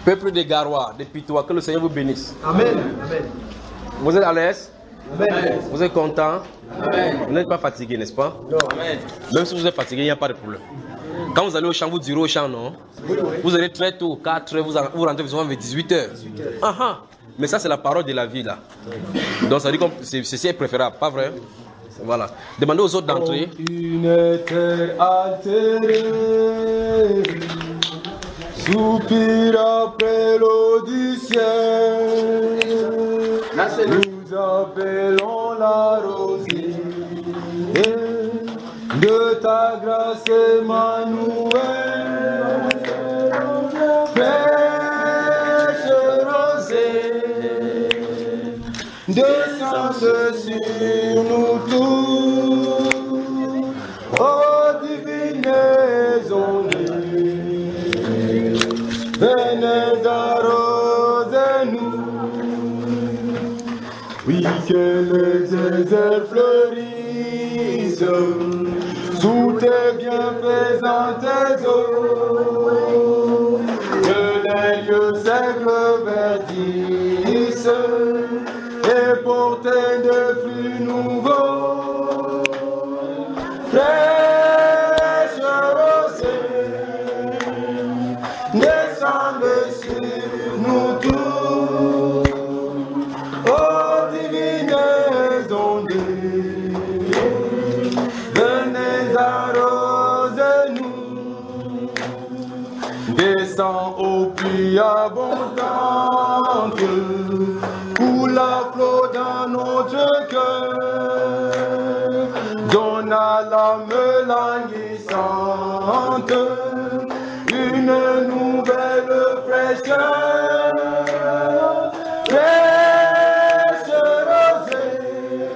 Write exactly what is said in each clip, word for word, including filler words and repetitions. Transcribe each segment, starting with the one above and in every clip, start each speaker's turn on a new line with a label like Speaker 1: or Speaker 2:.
Speaker 1: Peuple des Garois, des Pitois, que le Seigneur vous bénisse.
Speaker 2: Amen. Amen.
Speaker 1: Vous êtes à l'aise?
Speaker 2: Amen.
Speaker 1: Vous êtes content?
Speaker 2: Amen.
Speaker 1: Vous n'êtes pas fatigué, n'est-ce pas?
Speaker 2: Non. Amen.
Speaker 1: Même si vous êtes fatigué, il n'y a pas de problème. Quand vous allez au champ, vous direz au champ, non?
Speaker 2: Oui, oui.
Speaker 1: Vous allez très tôt, quatre heures, vous, vous rentrez souvent vers dix-huit heures. Ah ah. Mais ça, c'est la parole de la vie, là. Donc, ça dit que ceci est préférable, pas vrai? Voilà. Demandez aux autres d'entrer.
Speaker 3: Une terre altérée, soupire après l'eau du ciel. Nous appelons la rosée de ta grâce, Emmanuel. Fraîche rosée, descende sur nous tous. Oh divine onde, venez arroser-nous. Oui, que le désert fleurisse sous tes bienfaisantes eaux, que les lieux secs verdissent et portent de fruits nouveaux. Fraîche rosée, descende sur nous tous. Oh divines ondes, venez arroser-nous. Descends aux pluies abondantes, coule à flot dans notre cœur. Donne à l'âme languissante une nouvelle fraîcheur. Fraîche rosée,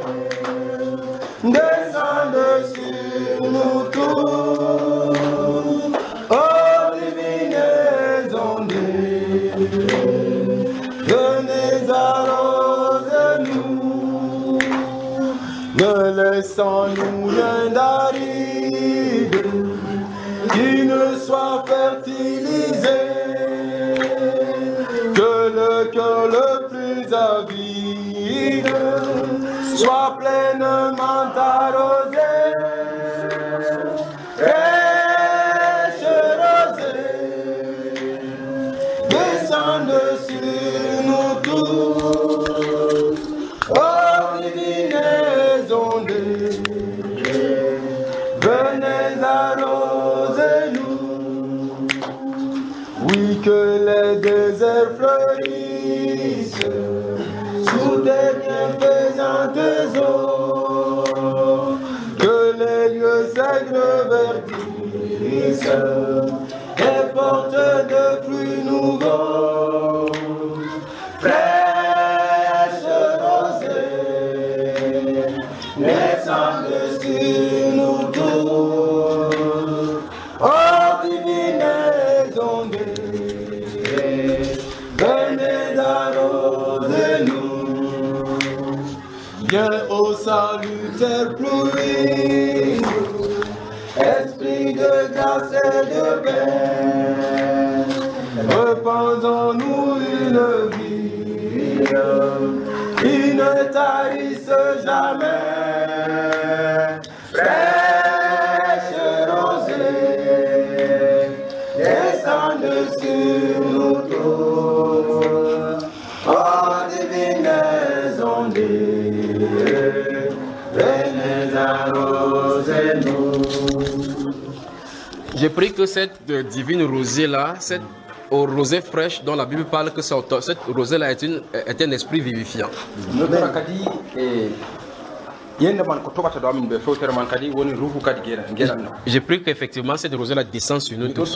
Speaker 3: descende sur nous tous. Oh divines ondes, venez arroser-nous. Ne laissons-nous rien d'aride qui ne soit fertilisé. Que le cœur le plus avide soit pleinement arrosé. Fraîche rosée, descende sur nous tous. Oh divines ondes, venez arroser-nous. Oui, que les déserts fleurissent sous des bienfaisantes eaux, que les lieux sacrés verdissent et portent de fruits nouveaux. Fraîche rosée, descende sur nous tous. Oh divines ondes, venez arroser-nous. Viens au salutaire pluie, esprit de grâce et de paix. Repensons-nous une vie qui ne tarisse jamais. Fraîche rosée, descende sur nous tous. Oh divines ondes, venez arroser-nous.
Speaker 1: J'ai pris que cette euh, divine rosée-là, cette oh, rosée fraîche dont la Bible parle que cette, cette rosée-là est, une, est un esprit vivifiant. J'ai pris qu'effectivement cette rosée-là descend sur nous tous.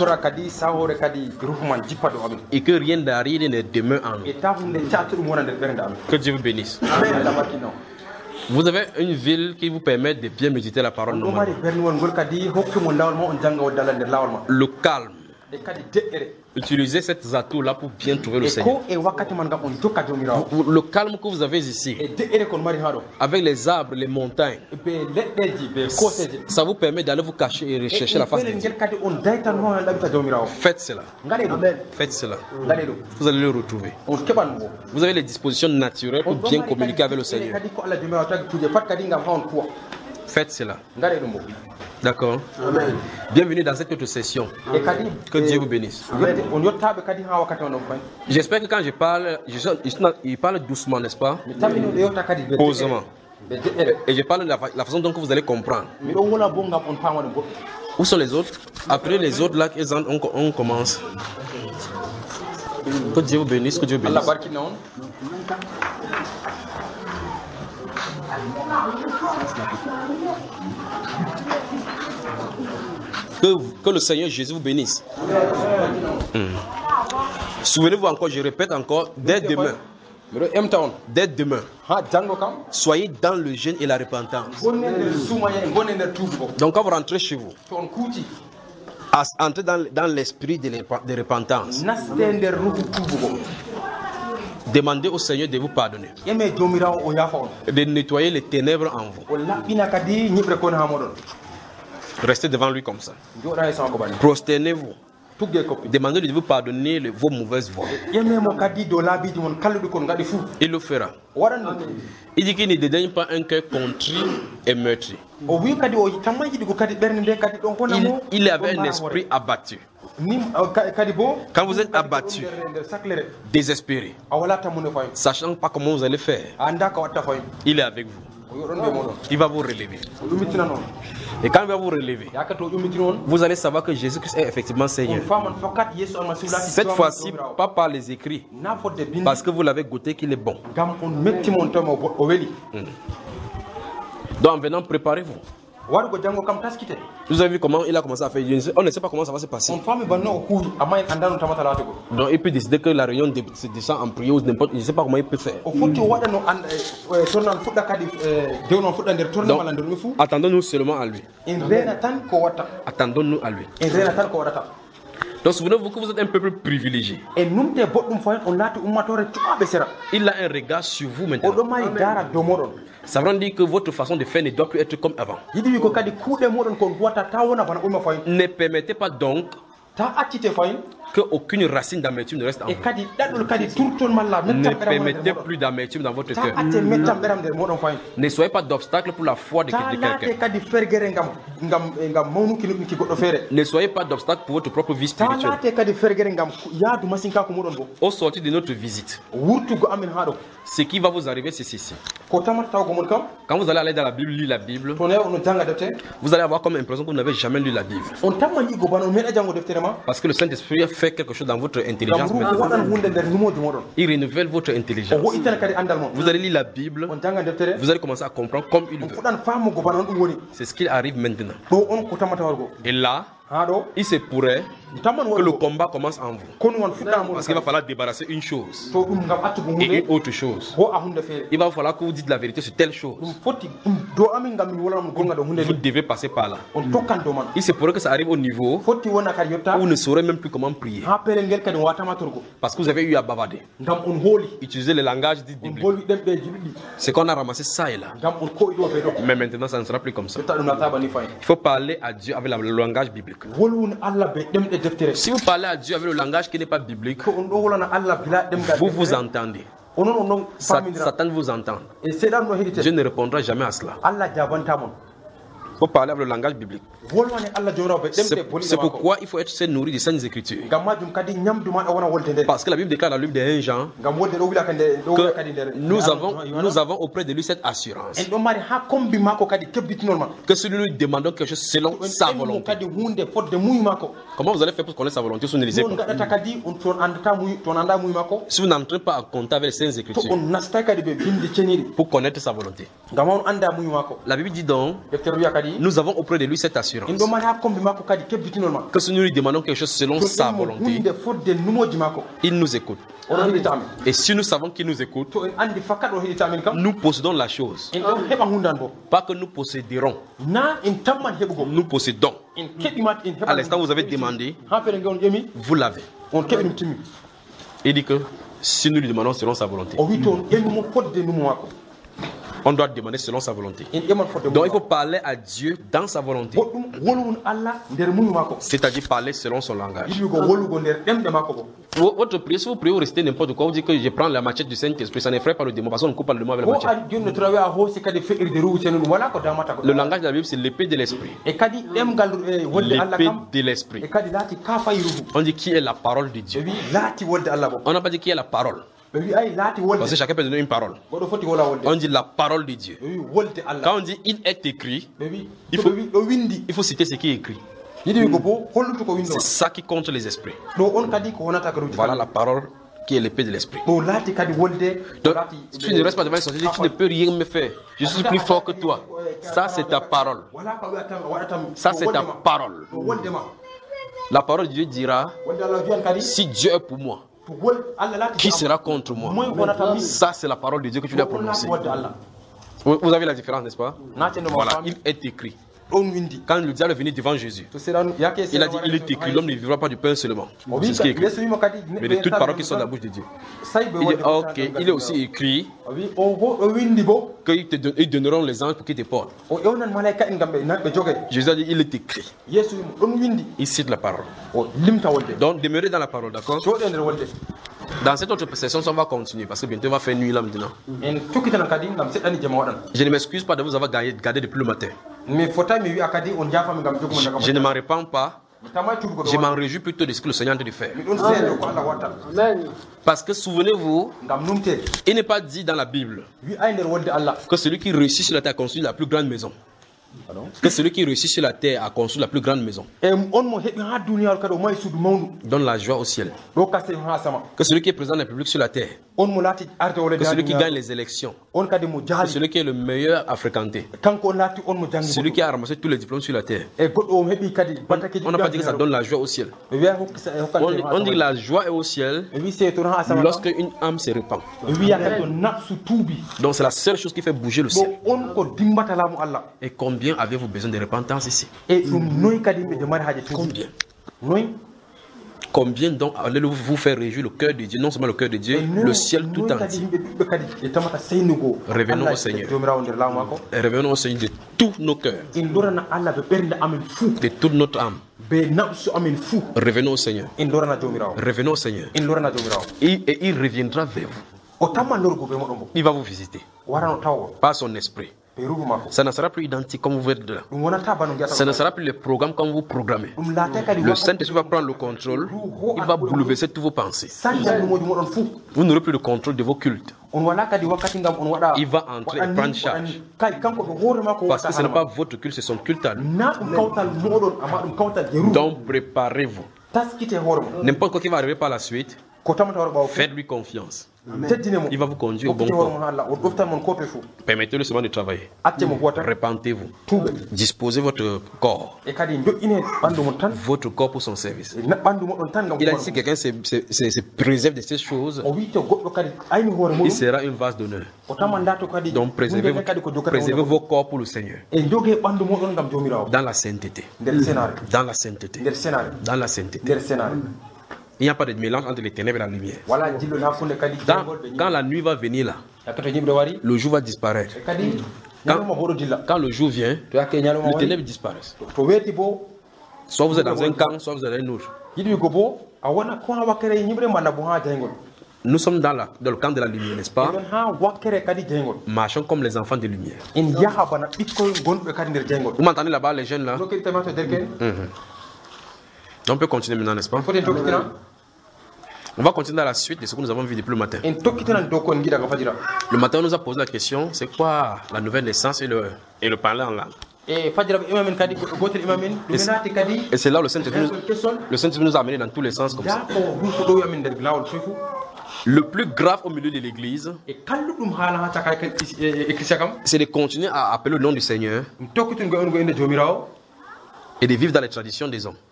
Speaker 1: Et que rien d'aride ne demeure en nous. Que Dieu vous bénisse. Vous avez une ville qui vous permet de bien méditer la parole. Le calme.
Speaker 4: e kadi de'ere
Speaker 1: utilisez ces atouts-là pour bien trouver le
Speaker 4: e
Speaker 1: Seigneur.
Speaker 4: ko e wakkati man ngam on jokka jomirawo
Speaker 1: Vous- Le calme que vous avez ici,
Speaker 4: e de'ere kon mari haɗo
Speaker 1: avec les arbres, les montagnes,
Speaker 4: be leɗɗeji be koseje
Speaker 1: ça vous permet d'aller vous cacher et rechercher la face de
Speaker 4: fele
Speaker 1: Dieu.
Speaker 4: ngel kadi on daytanmo hen ɗaɓita jomirawo
Speaker 1: Faites cela.
Speaker 4: ngaɗe ɗum
Speaker 1: Faites cela.
Speaker 4: ngaɗe ɗum
Speaker 1: Vous allez le retrouver.
Speaker 4: on keɓan mo
Speaker 1: Vous avez les dispositions naturelles pour bien communiquer avec le Seigneur.
Speaker 4: kadi ko allah jomirawo tagi kuje pat kadi ngam hawon kuwa
Speaker 1: Faites cela.
Speaker 4: ngaɗe ɗum mo
Speaker 1: D'accord? Bienvenue dans cette autre session.
Speaker 4: e kadi
Speaker 1: Que Dieu vous bénisse.
Speaker 4: yette on yettaɓe kadi ha wakkati on ɗon fay
Speaker 1: J'espère que quand je parle, je, je- il parle doucement, n'est-ce pas?
Speaker 4: mi tammini ɗo yewta kadi be
Speaker 1: Posément.
Speaker 4: ɓe de'ere
Speaker 1: Et je parle de la, fa- la façon dont vous allez comprendre.
Speaker 4: miɗo wola bo ngam on pamani goɗɗo
Speaker 1: Où sont les autres? Après les autres, là, ils en- on, on commence. Que Dieu vous bénisse, que Dieu vous
Speaker 4: allah
Speaker 1: bénisse.
Speaker 4: barkinna on
Speaker 1: Que, que le Seigneur Jésus vous bénisse. Hmm. Souvenez-vous encore, je répète encore, dès demain,
Speaker 4: miɗo emta on
Speaker 1: dès demain,
Speaker 4: ha janngo kam
Speaker 1: soyez dans le jeûne et la repentance.
Speaker 4: gonne nder sumaye gonne nder tuubugo
Speaker 1: Donc quand vous rentrez chez vous,
Speaker 4: to on kuuti
Speaker 1: as- entrez dans, dans l'esprit de, l'ép- de repentance.
Speaker 4: naste nder ruhu tuubugo
Speaker 1: Demandez au Seigneur de vous pardonner,
Speaker 4: ƴeme jomirawo o yaafa on
Speaker 1: de nettoyer les ténèbres en vous.
Speaker 4: o laɓɓina kadi ñiɓre kone ha moɗon
Speaker 1: Restez devant lui comme ça.
Speaker 4: joɗa e sanko bani
Speaker 1: Prosternez-vous.
Speaker 4: tugge koppi
Speaker 1: Demandez de vous pardonner le- vos mauvaises voies.
Speaker 4: ƴememo kadi dow laabiji mon kalluɗi kon gaɗi fuu
Speaker 1: Il le fera.
Speaker 4: o waɗan ɗum
Speaker 1: Il dit qu'il ne dédaigne pas un cœur contrit et meurtri.
Speaker 4: o wi kadi o tamma yiɗigo kadi ɓernde nde kadi ɗon
Speaker 1: Il,
Speaker 4: honamo
Speaker 1: il avait un esprit abattu,
Speaker 4: ni ka- kadi bo
Speaker 1: Quand vous êtes
Speaker 4: kadi ko
Speaker 1: abattu.
Speaker 4: nder- nder saklere
Speaker 1: désespéré,
Speaker 4: a wala tammune fayin
Speaker 1: sachant pas comment vous allez faire.
Speaker 4: a anda ka watta fayin
Speaker 1: Il est avec vous.
Speaker 4: o yoɗon ɓe moɗon
Speaker 1: Il va vous relever.
Speaker 4: o ƴummitina noon
Speaker 1: Et quand il va vous relever,
Speaker 4: yakati o ƴummiti noon
Speaker 1: vous allez savoir que Jésus-Christ est effectivement
Speaker 4: on
Speaker 1: Seigneur.
Speaker 4: faman fokat yeeso almasihu lati
Speaker 1: Cette fois-ci, pas par les écrits,
Speaker 4: na fodde bindi
Speaker 1: parce que vous l'avez goûté qu'il est bon.
Speaker 4: gam on mettimon tawma o bo- o weeli
Speaker 1: Donc en venant, préparez-vous.
Speaker 4: waɗugo janngo kam taskite
Speaker 1: Vous avez vu comment il a commencé à faire. Je ne sais- On ne sait pas comment ça va se passer.
Speaker 4: on faami banno o huuyi amma en anda no tamata laatugo
Speaker 1: Donc il peut décider que la réunion dé- se descend en prière ou n'importe. Je ne sais pas comment il peut faire.
Speaker 4: o fotti o waɗa no anda tornan fuɗɗa kadi dewnon fuɗɗa nder torne
Speaker 1: Donc
Speaker 4: mala nder ɗume fuu
Speaker 1: attendons-nous seulement à lui.
Speaker 4: en reena tan ko watta
Speaker 1: Attendons-nous à lui.
Speaker 4: en reena tan ko waɗata
Speaker 1: Donc souvenez-vous que vous êtes un peuple privilégié.
Speaker 4: e numde boɗɗum fayin on laati ummatore cuɓaɓe sera
Speaker 1: Il a un regard sur vous maintenant.
Speaker 4: oɗo mari dara dow moɗon
Speaker 1: Ça veut dire que votre façon de faire ne doit plus être comme avant.
Speaker 4: yiɗi wi ko kadi kuuɗe moɗon kon duwata ta wona bana ɓurma fayin
Speaker 1: Ne permettez pas donc
Speaker 4: ta accite fayin
Speaker 1: qu'aucune racine d'amertume ne reste en
Speaker 4: e
Speaker 1: vous.
Speaker 4: kadi ɗaɗɗol kadi turton malla
Speaker 1: Ne
Speaker 4: mettam ɓeram nder
Speaker 1: permettez
Speaker 4: moɗon
Speaker 1: plus d'amertume dans votre
Speaker 4: ta
Speaker 1: cœur.
Speaker 4: acce mettam ɓeram nder moɗon fayin
Speaker 1: Ne soyez pas d'obstacle pour la foi de,
Speaker 4: ta
Speaker 1: de
Speaker 4: laate
Speaker 1: quelqu'un.
Speaker 4: kadi ferguere ngam ngam ngam mawnuki nuɗumki goɗɗo feere
Speaker 1: Ne soyez pas d'obstacle pour votre propre vie
Speaker 4: ta
Speaker 1: spirituelle.
Speaker 4: laate kadi ferguere ngam yaadu masinkaku muɗon bo
Speaker 1: Au sortir de notre visite,
Speaker 4: wurtugo amin ha ɗo
Speaker 1: ce qui va vous arriver, c'est ceci.
Speaker 4: ko tamata tawgo mon kam
Speaker 1: Quand vous allez aller dans la Bible, lire la Bible,
Speaker 4: to ne ono janga deftere
Speaker 1: vous allez avoir comme impression que vous n'avez jamais lu la Bible.
Speaker 4: on tamma jigo bana on meeɗa jango deftere ma
Speaker 1: Parce que le Saint-Esprit a fait quelque chose dans votre
Speaker 4: ngam
Speaker 1: intelligence
Speaker 4: ruugo
Speaker 1: maintenant.
Speaker 4: waɗan hunde nder numoji moɗon
Speaker 1: Il renouvelle votre
Speaker 4: o
Speaker 1: intelligence.
Speaker 4: wo'ittana kadi andal mon
Speaker 1: Vous allez lire la Bible,
Speaker 4: on janga deftere
Speaker 1: vous allez commencer à comprendre comme il
Speaker 4: on
Speaker 1: veut.
Speaker 4: fuɗɗan famugo bana on ɗum woni
Speaker 1: C'est ce qui arrive maintenant.
Speaker 4: ɗo on ko tamata wargo
Speaker 1: Et là,
Speaker 4: ha ɗo
Speaker 1: il se pourrait
Speaker 4: tamman
Speaker 1: que le
Speaker 4: wargo
Speaker 1: combat commence en vous.
Speaker 4: kono on fuɗɗa
Speaker 1: Parce qu'il va
Speaker 4: moɗon
Speaker 1: falloir débarrasser une chose
Speaker 4: to ɗum ngam accugo
Speaker 1: et une
Speaker 4: hunde
Speaker 1: autre chose.
Speaker 4: ho a hunde feere
Speaker 1: Il va falloir que vous dites la vérité sur telle chose.
Speaker 4: ɗum foti ɗum dow amin ngam min wolanamo gonga ɗo hunde
Speaker 1: Vous
Speaker 4: nde
Speaker 1: devez passer par là.
Speaker 4: on tokkan dow man
Speaker 1: Il se pourrait que ça arrive au niveau
Speaker 4: foti wona kadi yetta
Speaker 1: où vous ne saurez même plus comment prier.
Speaker 4: ha pelel ngel kadi on watama torgo
Speaker 1: Parce que vous avez eu à bavarder.
Speaker 4: ngam on hooli
Speaker 1: Utiliser le langage dit
Speaker 4: on
Speaker 1: biblique.
Speaker 4: bolwi ɗemɗeji ɗuɗɗi
Speaker 1: C'est qu'on a ramassé ça et là.
Speaker 4: ngam on koyi ɗo ɓe ɗo
Speaker 1: Mais maintenant, ça ne sera plus comme ça.
Speaker 4: yetta ɗum nataba ni fayin
Speaker 1: Il faut parler à Dieu avec la- le langage biblique.
Speaker 4: wolwun allah be ɗemɗe deftere
Speaker 1: Si vous parlez à Dieu avec le langage qui n'est pas biblique,
Speaker 4: ko on ɗo wolana allah bila ɗemgal
Speaker 1: vous vous entendez.
Speaker 4: onon on ɗon
Speaker 1: Sa-
Speaker 4: famidira
Speaker 1: Satan vous entend.
Speaker 4: e seeɗan ɗo
Speaker 1: Dieu
Speaker 4: heɗite
Speaker 1: ne répondra jamais à cela.
Speaker 4: allah jabantamon
Speaker 1: Il faut parler avec le langage biblique.
Speaker 4: wolwane allah jomirawo be
Speaker 1: C'est
Speaker 4: ɗemɗe
Speaker 1: c'est
Speaker 4: boliɗa mako
Speaker 1: pourquoi il faut être se nourrir des saintes écritures.
Speaker 4: ngam majum kadi ñamdu maɗa wona wolde nde
Speaker 1: Parce que la Bible déclare dans le livre de un Jean
Speaker 4: ngam wolde ɗo wilaka nde ɗo wila kadi
Speaker 1: que
Speaker 4: nder
Speaker 1: nous avons, nous avons auprès de lui cette assurance
Speaker 4: en ɗon mari ha kombi mako kadi kebbitinol ma
Speaker 1: que si nous lui demandons quelque chose selon
Speaker 4: en
Speaker 1: sa
Speaker 4: ƴemimo
Speaker 1: volonté.
Speaker 4: kadi hunde fodde muyi mako
Speaker 1: Comment vous allez faire pour connaître sa volonté si vous ne lisez
Speaker 4: non
Speaker 1: pas?
Speaker 4: gaɗata kadi on toon andata muyi toon anda muyi mako
Speaker 1: Si vous n'entrez pas en contact avec les saintes
Speaker 4: to
Speaker 1: écritures
Speaker 4: on nastay kadi ɓe bindi ceniɗi
Speaker 1: pour connaître sa volonté.
Speaker 4: ngam on anda muyi mako
Speaker 1: La Bible dit donc
Speaker 4: deftere wiya kadi
Speaker 1: nous avons auprès de lui cette assurance que si nous lui demandons quelque chose selon sa volonté, il nous écoute. Et si nous savons qu'il nous écoute, nous possédons la chose. Pas que nous posséderons. Nous possédons. À l'instant où vous avez demandé, vous l'avez. Il dit que si nous lui demandons selon sa volonté, on doit demander selon sa volonté. Donc il faut parler à Dieu dans sa volonté. C'est-à-dire parler selon son langage. Votre prière, si vous priez, vous restez n'importe quoi, vous dites que je prends la machette du Saint-Esprit, ça n'effraie pas le démon, parce qu'on ne coupe pas le démon avec la machette. Le langage de la Bible, c'est l'épée de l'esprit. L'épée de l'esprit. On dit qui est la parole de Dieu. On n'a pas dit qui est la parole. Parce que chacun peut donner une parole. On dit la parole de Dieu. Quand on dit il est écrit, il faut, il faut citer ce qui est écrit. C'est ça qui compte les esprits. Voilà la parole qui est l'épée de l'esprit. Donc, si tu ne restes pas devant les sorciers, tu ne peux rien me faire. Je suis plus fort que toi. Ça, c'est ta parole. Ça, c'est ta parole. La parole de Dieu dira, si Dieu est pour moi, qui sera contre moi? Ça, c'est la parole de Dieu que tu dois prononcer. Vous avez la différence, n'est-ce pas? Voilà, il est écrit. Quand le diable est venu devant Jésus, il a dit, il est écrit, l'homme ne vivra pas du pain seulement. C'est ce qui est écrit. Mais de toutes paroles qui sont de la bouche de Dieu. Il dit, ok, il est aussi écrit qu'ils donneront les anges pour qu'ils te portent. Jésus a dit, il est écrit. Il cite la parole. Donc, demeurez dans la parole, d'accord? Dans cette autre session, on va continuer parce que bientôt on va faire nuit là maintenant. Je ne m'excuse pas de vous avoir gardé depuis le matin. Je ne m'en répands pas. Je m'en réjouis plutôt de ce que le Seigneur est en train de faire. Parce que souvenez-vous, il n'est pas dit dans la Bible que celui qui réussit sur la terre a construit la plus grande maison. Que celui qui réussit sur la terre a construit la plus grande maison. Donne la joie au ciel. Que celui qui est président de la République sur la terre. Que celui qui gagne les élections. Que celui qui est le meilleur à fréquenter. Celui qui a ramassé tous les diplômes sur la terre. On n'a pas dit que ça donne la joie au ciel. On dit, on dit que la joie est au ciel lorsque une âme se répand. Donc c'est la seule chose qui fait bouger le ciel. Et combien avez-vous besoin de repentance ici? Combien? Combien donc allez-vous vous faire réjouir le cœur de Dieu, non seulement le cœur de Dieu, le ciel tout entier? Revenons au Seigneur. Et revenons au Seigneur de tous nos cœurs, de toute notre âme. Revenons au Seigneur. Revenons au Seigneur. Et, et il reviendra vers vous. Il va vous visiter par son esprit. Ça ne sera plus identique comme vous êtes là. Ça ne sera plus le programme comme vous programmez. Le Saint-Esprit va prendre le contrôle. Il va bouleverser toutes vos pensées. Vous n'aurez plus le contrôle de vos cultes. Il va entrer et prendre charge. Parce que ce n'est pas votre culte, c'est son culte à lui. Donc préparez-vous. N'importe quoi qui va arriver par la suite, faites-lui confiance. Il va vous conduire au bon port. Permettez-le seulement de travailler. Repentez-vous. Disposez votre corps. Votre corps pour son service. Il a dit si quelqu'un se, se, se, se préserve de ces choses, il sera une vase d'honneur. Donc préservez, préservez vos corps pour le Seigneur. Dans la sainteté. Dans la sainteté. Dans la sainteté. Il n'y a pas de mélange entre les ténèbres et la lumière. Dans, quand la nuit va venir là, le jour va disparaître. Quand, quand le jour vient, les ténèbres disparaissent. Soit vous êtes dans un camp, soit vous êtes dans un autre. Nous sommes dans, la, dans le camp de la lumière, n'est-ce pas? Marchons comme les enfants de lumière. Vous m'entendez là-bas, les jeunes là? Mm-hmm. On peut continuer maintenant, n'est-ce pas? On va continuer dans la suite de ce que nous avons vu depuis le matin. Le matin, on nous a posé la question, c'est quoi la nouvelle naissance et le, et le parler en langue? Et c'est là où le Saint-Esprit nous, nous a amené dans tous les sens comme ça. Le plus grave au milieu de l'église, c'est de continuer à appeler le nom du Seigneur et de vivre dans les traditions des hommes.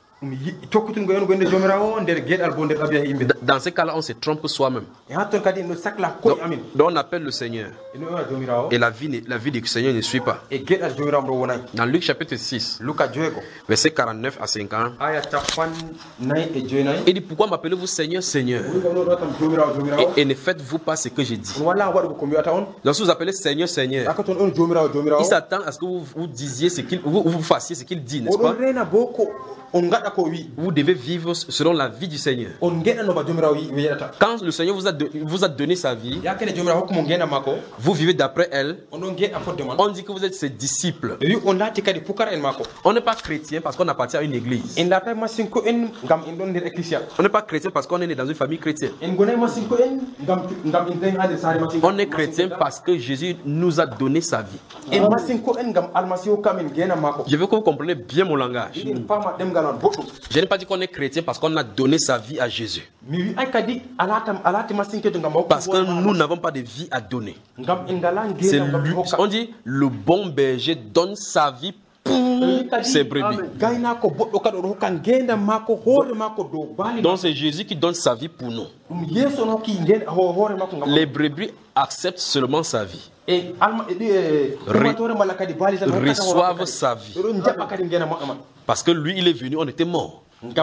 Speaker 1: Dans ces cas-là, on se trompe soi-même. Donc, donc on appelle le Seigneur. Et la vie, la vie du Seigneur ne suit pas. Dans Luc chapitre six, verset quarante-neuf à cinquante, il dit, pourquoi m'appelez-vous Seigneur, Seigneur, et, et ne faites-vous pas ce que j'ai dit? Lorsque vous appelez Seigneur, Seigneur, il s'attend à ce que vous, vous disiez ce qu'il, vous, vous fassiez ce qu'il dit, n'est-ce pas? Vous devez vivre selon la vie du Seigneur. Quand le Seigneur vous a, de, vous a donné sa vie, vous vivez d'après elle. On dit que vous êtes ses disciples. On n'est pas chrétien parce qu'on appartient à une église. On n'est pas chrétien parce qu'on est né dans une famille chrétienne. On est chrétien parce que Jésus nous a donné sa vie. Je veux que vous compreniez bien mon langage. Je n'ai pas dit qu'on est chrétien parce qu'on a donné sa vie à Jésus. Parce que nous n'avons pas de vie à donner. C'est lui. On dit le bon berger donne sa vie pour ses brebis. Donc c'est Jésus qui donne sa vie pour nous. Les brebis acceptent seulement sa vie. Et reçoivent sa vie. Parce que lui, il est venu, on était mort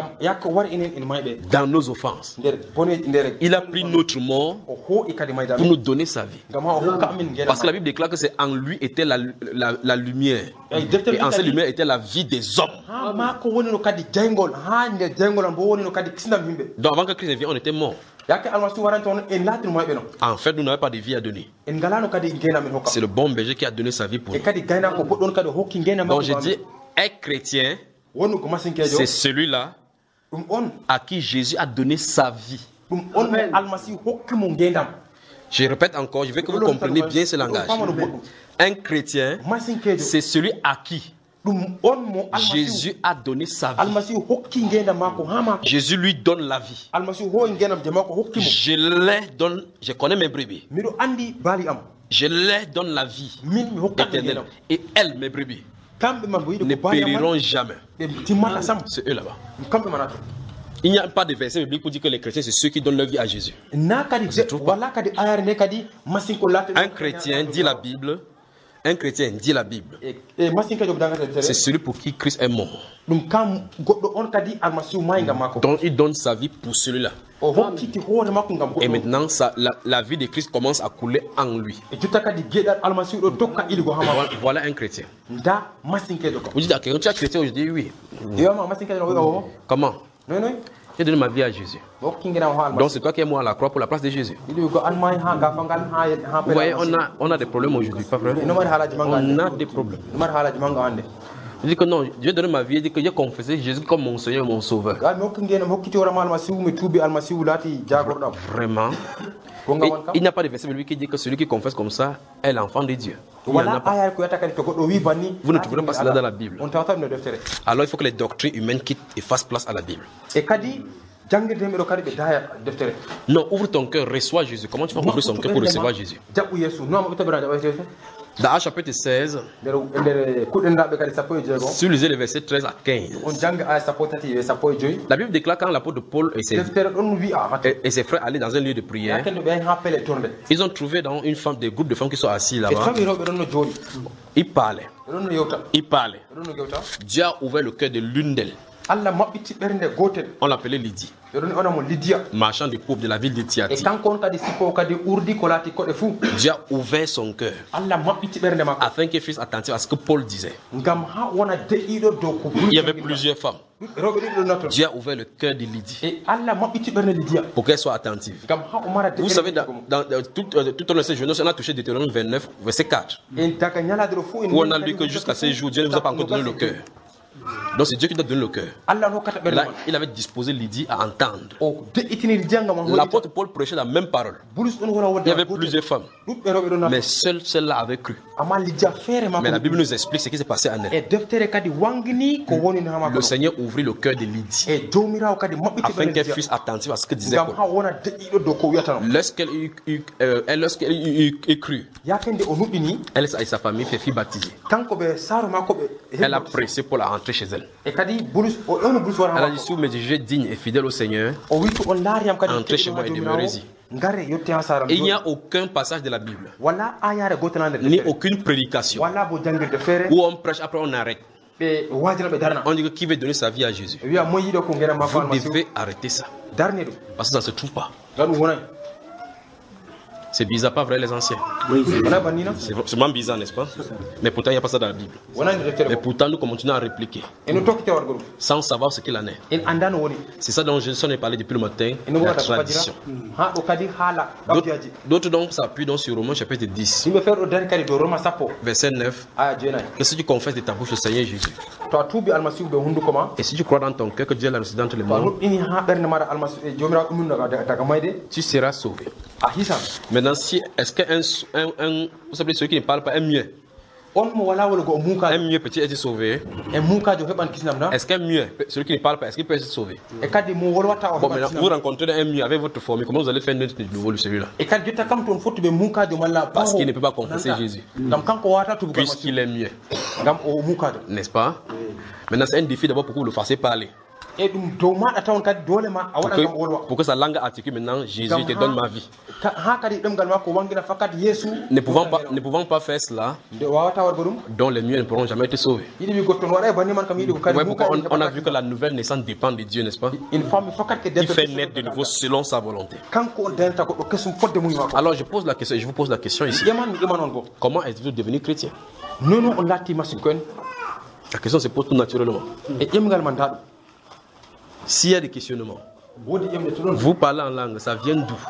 Speaker 1: dans nos offenses. Il a pris notre mort pour nous donner sa vie. Parce que la Bible déclare que c'est en lui était la, la, la lumière. Et en cette lumière était la vie des hommes. Donc avant que Christ vienne, on était mort. En fait, nous n'avons pas de vie à donner. C'est le bon berger qui a donné sa vie pour nous. Donc je dis, être chrétien, c'est celui-là à qui Jésus a donné sa vie. Je répète encore, je veux que vous compreniez bien ce langage. Un chrétien, c'est celui à qui Jésus a donné sa vie. Jésus lui donne la vie. Je les donne, je connais mes brebis. Je leur donne la vie éternelle. Et elles, mes brebis, ne périront jamais. C'est eux là-bas. Il n'y a pas de verset biblique pour dire que les chrétiens, c'est ceux qui donnent leur vie à Jésus. Un chrétien dit la Bible. Un chrétien dit la Bible. C'est celui pour qui Christ est mort. Donc il donne sa vie pour celui-là. Et maintenant, ça, la, la vie de Christ commence à couler en lui. Voilà un chrétien. Vous dites à quelqu'un, tu es chrétien aujourd'hui? Oui. Comment? J'ai donné ma vie à Jésus. Donc c'est toi qui es mort à la croix pour la place de Jésus. Vous voyez, on a, on a des problèmes aujourd'hui, pas vrai? On a des problèmes. Je dis que non, je vais donner ma vie, je dis que j'ai confessé Jésus comme mon Seigneur et mon Sauveur. Vraiment. Et il n'y a pas de verset biblique qui dit que celui qui confesse comme ça est l'enfant de Dieu. Il n'y en a pas. Vous ne trouverez pas cela dans la Bible. Alors il faut que les doctrines humaines quittent et fassent place à la Bible. Non, ouvre ton cœur, reçois Jésus. Comment tu vas ouvrir son cœur pour recevoir Jésus? Dans Actes chapitre seize, si vous lisez les versets treize à quinze, la Bible déclare quand l'apôtre Paul et ses, et ses frères allaient dans un lieu de prière, ils ont trouvé dans une femme, des groupes de femmes qui sont assis là-bas. Ils parlaient. Ils parlaient. Dieu a ouvert le cœur de l'une d'elles. On l'appelait Lydie, marchand de pauvres de la ville de Thyatire. Dieu a ouvert son cœur afin qu'elle fût attentive à ce que Paul disait. Il y avait plusieurs femmes. Dieu a ouvert le cœur de Lydie pour qu'elle soit attentive. Vous savez, dans, dans, dans tout, euh, tout au long de ces journaux, on a touché Deutéronome vingt-neuf, verset quatre, où on a lu que jusqu'à ces jours, Dieu ne nous a pas encore donné le cœur. Donc c'est Dieu qui doit donner le cœur. Là, il avait disposé Lydie à entendre. L'apôtre Paul prêchait la même parole. Il y avait plusieurs femmes. Mais seule celle-là avait cru. Mais la Bible nous explique ce qui s'est passé en elle. Le Seigneur ouvrit le cœur de Lydie afin qu'elle fût attentive à ce que disait Paul. Lorsqu'elle eut, eut, euh, lorsqu'elle eut, eut cru, elle et sa famille fait fille baptisée. Elle a pressé Paul à rentrer chez elle. Elle a dit, si vous me jugez digne et fidèle au Seigneur, entrez chez moi et demeurez-y. Et il n'y a aucun passage de la Bible, ni aucune prédication, où on prêche après on arrête. On dit que qui veut donner sa vie à Jésus, vous devez arrêter ça. Parce que ça ne se trouve pas. C'est bizarre, pas vrai, les anciens? Oui, c'est vraiment bizarre, n'est-ce pas? Mais pourtant, il n'y a pas ça dans la Bible. Mais pourtant, nous continuons à répliquer sans savoir ce qu'il en est. C'est ça dont Jésus a parlé depuis le matin, la tradition. D'autres donc s'appuient donc sur Romains chapitre dix, verset neuf. Que si tu confesses de ta bouche le Seigneur Jésus, et si tu crois dans ton cœur que Dieu l'a ressuscité d'entre les morts, tu seras sauvé. Maintenant, si est-ce qu'un un, un, vous savez, celui qui ne parle pas est mieux? Un mieux peut-il être sauvé? Est-ce qu'un mieux, celui qui ne parle pas, est-ce qu'il peut être sauvé? Bon, maintenant, vous rencontrez un mieux avec votre famille, comment vous allez faire de nouveau celui-là? Parce qu'il ne peut pas confesser Jésus, puisqu'il est mieux, n'est-ce pas? Maintenant, c'est un défi d'abord pour que vous le fassiez parler. Pour que, pour que sa langue articule maintenant, Jésus te donne ma vie. Ne pouvant pas, ne pouvant pas faire cela, dont les mieux ne pourront jamais être sauvés. Ouais, pourquoi on, on a vu que la nouvelle naissance dépend de Dieu, n'est-ce pas? Il fait naître de nouveau selon sa volonté. Alors je pose la question, je vous pose la question ici. Comment êtes-vous devenu chrétien? La question se pose tout naturellement. S'il y a des questionnements, vous parlez en langue, ça vient d'où?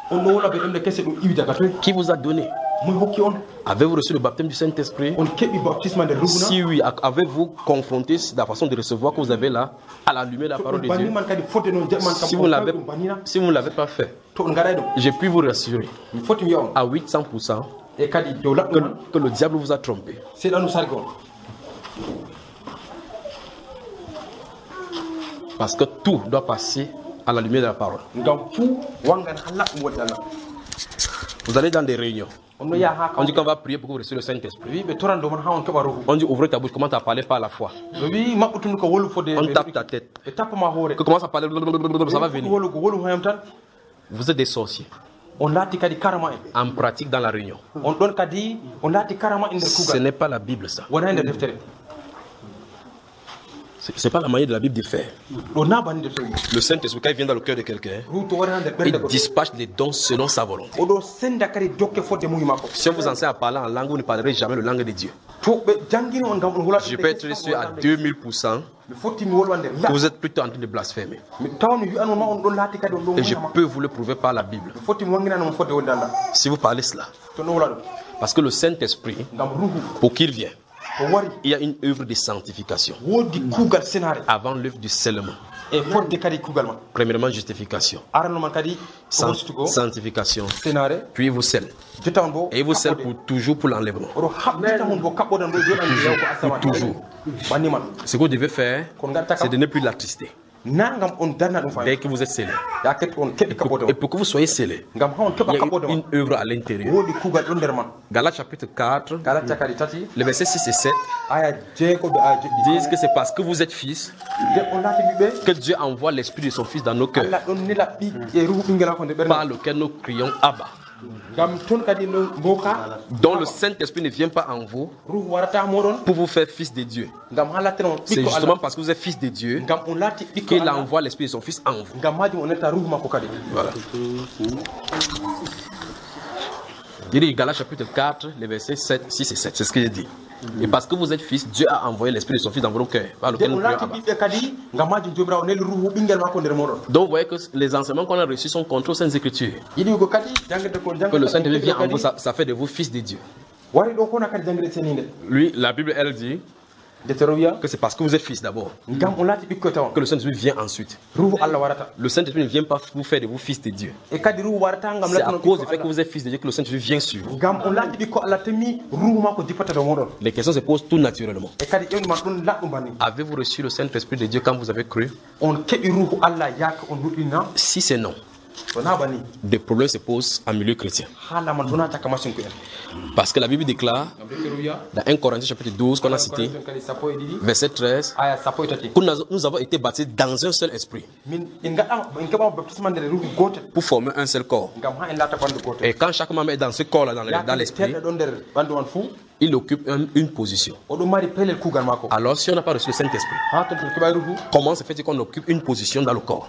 Speaker 1: Qui vous a donné? Avez-vous reçu le baptême du Saint-Esprit? Si oui, avez-vous confronté la façon de recevoir que vous avez là à la lumière de la parole de Dieu? Si vous ne l'avez, si vous ne l'avez pas fait, j'ai pu vous rassurer à huit cents pour cent que, que le diable vous a trompé. Parce que tout doit passer à la lumière de la parole. Vous allez dans des réunions. On dit qu'on va prier pour que vous recevez le Saint-Esprit. On dit ouvre ta bouche, commence à parler par la foi. On tape ta tête. Que commence à parler, ça va venir. Vous êtes des sorciers. En pratique dans la réunion. Ce n'est pas la Bible ça. Ce n'est pas la manière de la Bible de faire. Le Saint-Esprit, quand il vient dans le cœur de quelqu'un, il dispatche les dons selon sa volonté. Si on vous enseigne à parler en langue, vous ne parlerez jamais la langue de Dieu. Je peux être sûr à deux mille pour cent que vous êtes plutôt en train de blasphémer. Et je peux vous le prouver par la Bible. Si vous parlez cela. Parce que le Saint-Esprit, pour qu'il vienne, il y a une œuvre de sanctification avant l'œuvre du scellement. Premièrement, justification, sanctification, puis vous scelle. Et vous scelle pour toujours pour l'enlèvement. Pour toujours. Ce que vous devez faire, c'est de ne plus l'attrister. Dès que vous êtes scellé. Et pour, et pour que vous soyez scellé, il y a une, une œuvre à l'intérieur. Galates chapitre quatre, le verset six et sept disent que c'est parce que vous êtes fils que Dieu envoie l'esprit de son fils dans nos cœurs, par lequel nous crions Abba. Dont le Saint-Esprit ne vient pas en vous pour vous faire fils de Dieu. C'est justement parce que vous êtes fils de Dieu qu'il envoie l'Esprit de son Fils en vous. Voilà. Il dit Galates chapitre quatre, les versets sept, six et sept, c'est ce qu'il dit. Et parce que vous êtes fils, Dieu a envoyé l'Esprit de son Fils dans vos cœurs, par lequel nous prions Abba. Donc vous voyez que les enseignements qu'on a reçus sont contre aux Saintes Écritures. Que le Saint-Esprit vient en vous, ça, ça fait de vous fils de Dieu. Lui, la Bible, elle dit que c'est parce que vous êtes fils d'abord que le Saint-Esprit vient ensuite. Le Saint-Esprit ne vient pas vous faire de vous fils de Dieu. C'est à cause du fait que vous êtes fils de Dieu que le Saint-Esprit vient sur vous. Les questions se posent tout naturellement. Avez-vous reçu le Saint-Esprit de Dieu quand vous avez cru? Si c'est non, des problèmes se posent en milieu chrétien. Parce que la Bible déclare, dans un Corinthiens chapitre douze qu'on a cité, verset treize, que nous avons été baptisés dans un seul esprit pour former un seul corps. Et quand chaque membre est dans ce corps-là, dans l'esprit, il occupe un, une position. Alors si on n'a pas reçu le Saint-Esprit, comment se fait-il qu'on occupe une position dans le corps?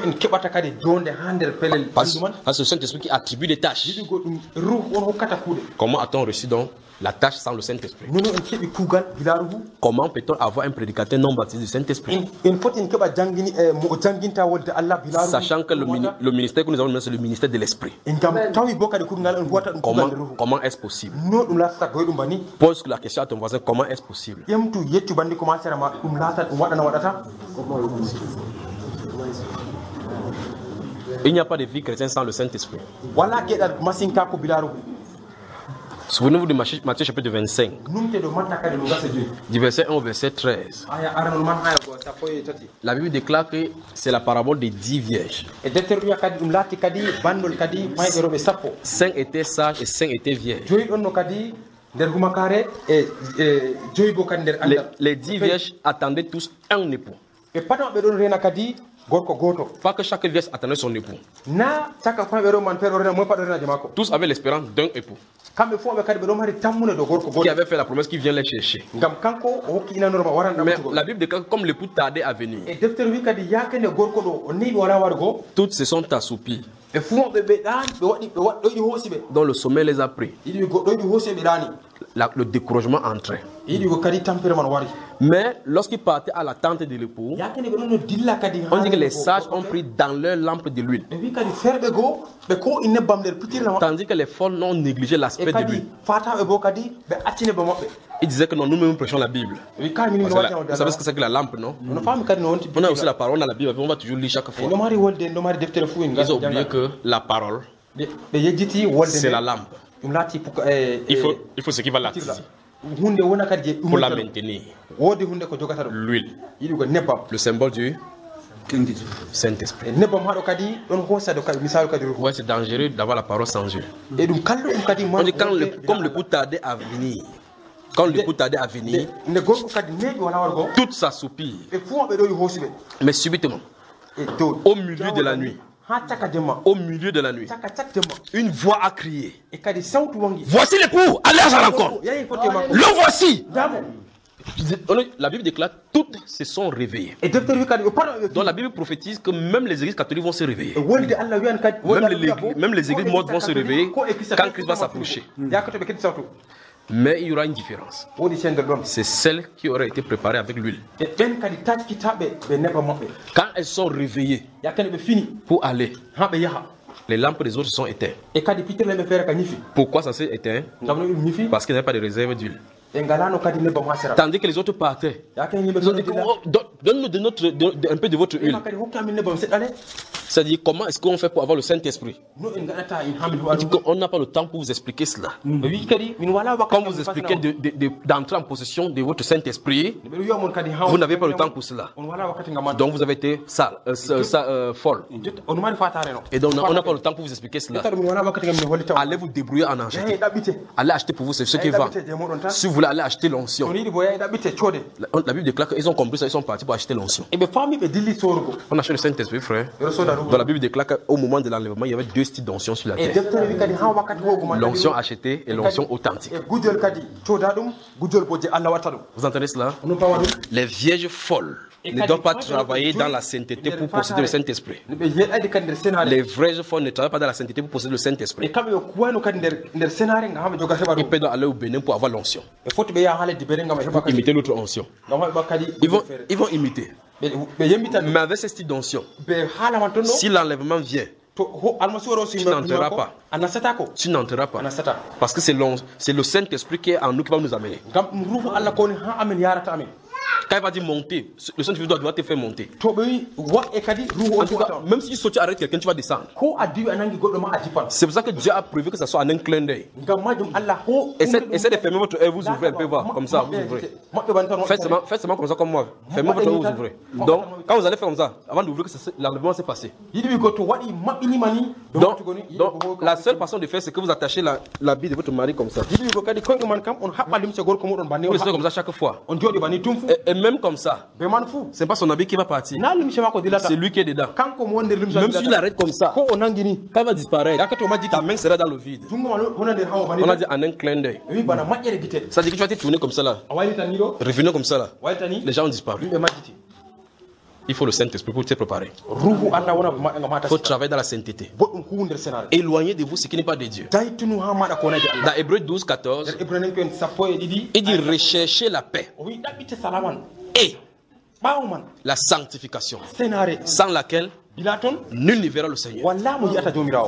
Speaker 1: Parce, parce que le Saint-Esprit qui attribue des tâches. Comment a-t-on reçu donc la tâche sans le Saint-Esprit? Comment peut-on avoir un prédicateur non baptisé du Saint-Esprit? Sachant que le, mini, le ministère que nous avons, c'est le ministère de l'Esprit. Comment, comment est-ce possible? Pose la question à ton voisin, comment est-ce possible? Il n'y a pas de vie chrétienne sans le Saint-Esprit. Souvenez-vous de Matthieu chapitre vingt-cinq, du verset un au verset treize. La Bible déclare que c'est la parabole des dix vierges. Cinq étaient sages et cinq étaient vierges. Les, les dix vierges attendaient tous un époux. Pas que chaque vierge attendait son époux. Tous avaient l'espérance d'un époux qui avait fait la promesse qu'il vient les chercher. Mais la Bible déclare que comme l'époux tardait à venir, toutes se sont assoupies, dont le sommeil les a pris. La, le découragement entrait. Mais lorsqu'ils partaient à la tente de l'époux, on dit que les sages ont pris dans leur lampe de l'huile, tandis que les folles n'ont négligé l'aspect de l'huile. Ils disaient que non, nous-mêmes prêchons la Bible. La, vous savez ce que c'est que la lampe, non? On a aussi la parole dans la Bible, on va toujours lire chaque fois. Ils ont oublié que la parole, c'est la lampe. Il faut, il faut ce qui va l'attiser pour la maintenir. L'huile, le symbole du Saint-Esprit. Ouais, c'est dangereux d'avoir la parole sans huile. On dit quand le, comme le coup tardait à venir, quand le coup tardait à venir, tout s'assoupit. Mais subitement, au milieu de la nuit, au milieu de la nuit, une voix a crié: voici l'époux, allez à sa rencontre. Le voici. La Bible déclare toutes se sont réveillées. Donc la Bible prophétise que même les églises catholiques vont se réveiller. Même les, même les églises mortes vont se réveiller quand Christ va s'approcher. Mais il y aura une différence. C'est celle qui aurait été préparée avec l'huile. Quand elles sont réveillées pour aller, les lampes des autres sont éteintes. Pourquoi ça s'est éteint? Parce qu'il n'y avait pas de réserve d'huile. Tandis que les autres partaient. Ils ont dit, oh, donne-nous de notre, de, de, un peu de votre huile. C'est-à-dire, comment est-ce qu'on fait pour avoir le Saint-Esprit? On n'a pas le temps pour vous expliquer cela. Quand vous expliquez de, de, de, d'entrer en possession de votre Saint-Esprit, vous n'avez pas le temps pour cela. Donc vous avez été sale, euh, sale, euh, folle. Et donc on n'a pas le temps pour vous expliquer cela. Allez vous débrouiller en acheter. Allez acheter pour vous ce qui va. Si vous voulez aller acheter l'onction, la, la Bible déclare qu'ils ont compris ça, ils sont partis pour acheter l'onction. On achète le Saint-Esprit, frère. Dans la Bible déclare qu'au moment de l'enlèvement, il y avait deux styles d'onction sur la terre. L'onction achetée et l'onction authentique. Vous entendez cela? Les vierges folles ne doivent pas travailler dans la sainteté pour posséder le Saint-Esprit. Les vierges folles ne travaillent pas dans la sainteté pour posséder le Saint-Esprit. Ils peuvent aller au Bénin pour avoir l'onction, pour imiter l'autre onction. Ils vont, ils vont imiter. Mais avec ce style d'onction, si l'enlèvement vient, tu n'entreras pas. Tu n'entreras pas. Parce que c'est le Saint-Esprit qui est en nous qui va nous amener. Quand il va dire monter, le Saint-Esprit doit, doit te faire monter.
Speaker 4: to ɓe wa e kadi ruhu
Speaker 1: En tout cas, même si tu arrêtes quelqu'un, tu vas descendre.
Speaker 4: ko a diwi a nangi goɗɗo ma a jippan
Speaker 1: C'est pour ça que Dieu a prévu que ça soit en un clin d'œil.
Speaker 4: ngam majum Allah ko
Speaker 1: Essayez, essayez de fermer votre œil, vous ouvrez un peu, voir, comme ça, vous ouvrez.
Speaker 4: maɓɓe ban tan
Speaker 1: Faites seulement, faites seulement comme ça, comme moi. Fermez votre œil, vous ouvrez. Donc, quand vous allez faire comme ça, avant d'ouvrir, l'enlèvement s'est passé.
Speaker 4: yiɗi wi ko to waɗi maɓɓinima ni
Speaker 1: Donc, donc, la seule façon de faire, c'est que vous attachez la, la bille de votre mari comme ça.
Speaker 4: yiɗi wi ko kadi koyɗo man kam on haɓɓa limce gorko muɗon banni
Speaker 1: Vous
Speaker 4: on
Speaker 1: le faites comme ça chaque fois.
Speaker 4: on jooɗi banni tum fu
Speaker 1: Et, et même comme ça,
Speaker 4: ɓe man fuu
Speaker 1: c'est pas son habit qui va partir.
Speaker 4: na limce makko dilata
Speaker 1: C'est lui qui est dedans.
Speaker 4: kanko mo wonde limce
Speaker 1: Même si tu l'arrêtes comme ça,
Speaker 4: ko o nangi ni
Speaker 1: quand il va disparaître,
Speaker 4: yakka to majjita
Speaker 1: ta main sera dans le vide.
Speaker 4: jungo ma wona nder hawo banni
Speaker 1: On a dit en un clin d'œil.
Speaker 4: wi bana maƴƴere guite
Speaker 1: Ça dit que tu vas te tourner comme ça là.
Speaker 4: a waylita ni ɗo
Speaker 1: Revenez comme ça là.
Speaker 4: waylita ni
Speaker 1: Les gens ont disparu.
Speaker 4: yimɓe majjiti
Speaker 1: Il faut le Saint-Esprit pour te préparer.
Speaker 4: ruhu Allah wona maɗa ngam
Speaker 1: Il
Speaker 4: hata
Speaker 1: faut travailler dans la sainteté.
Speaker 4: boɗɗum hu nder senare
Speaker 1: Éloignez de vous ce qui n'est pas de Dieu.
Speaker 4: daytunu ha maɗa ko wonade Allah
Speaker 1: Dans Hébreu douze, quatorze,
Speaker 4: nder ibranin ko en sappo e ɗiɗi
Speaker 1: il dit recherchez la paix
Speaker 4: o wi ɗaɓɓite salaman
Speaker 1: et
Speaker 4: ɓawo man
Speaker 1: la sanctification,
Speaker 4: senare
Speaker 1: sans laquelle
Speaker 4: bila toon
Speaker 1: nul ne verra le Seigneur.
Speaker 4: walla mo yiyata jomirawo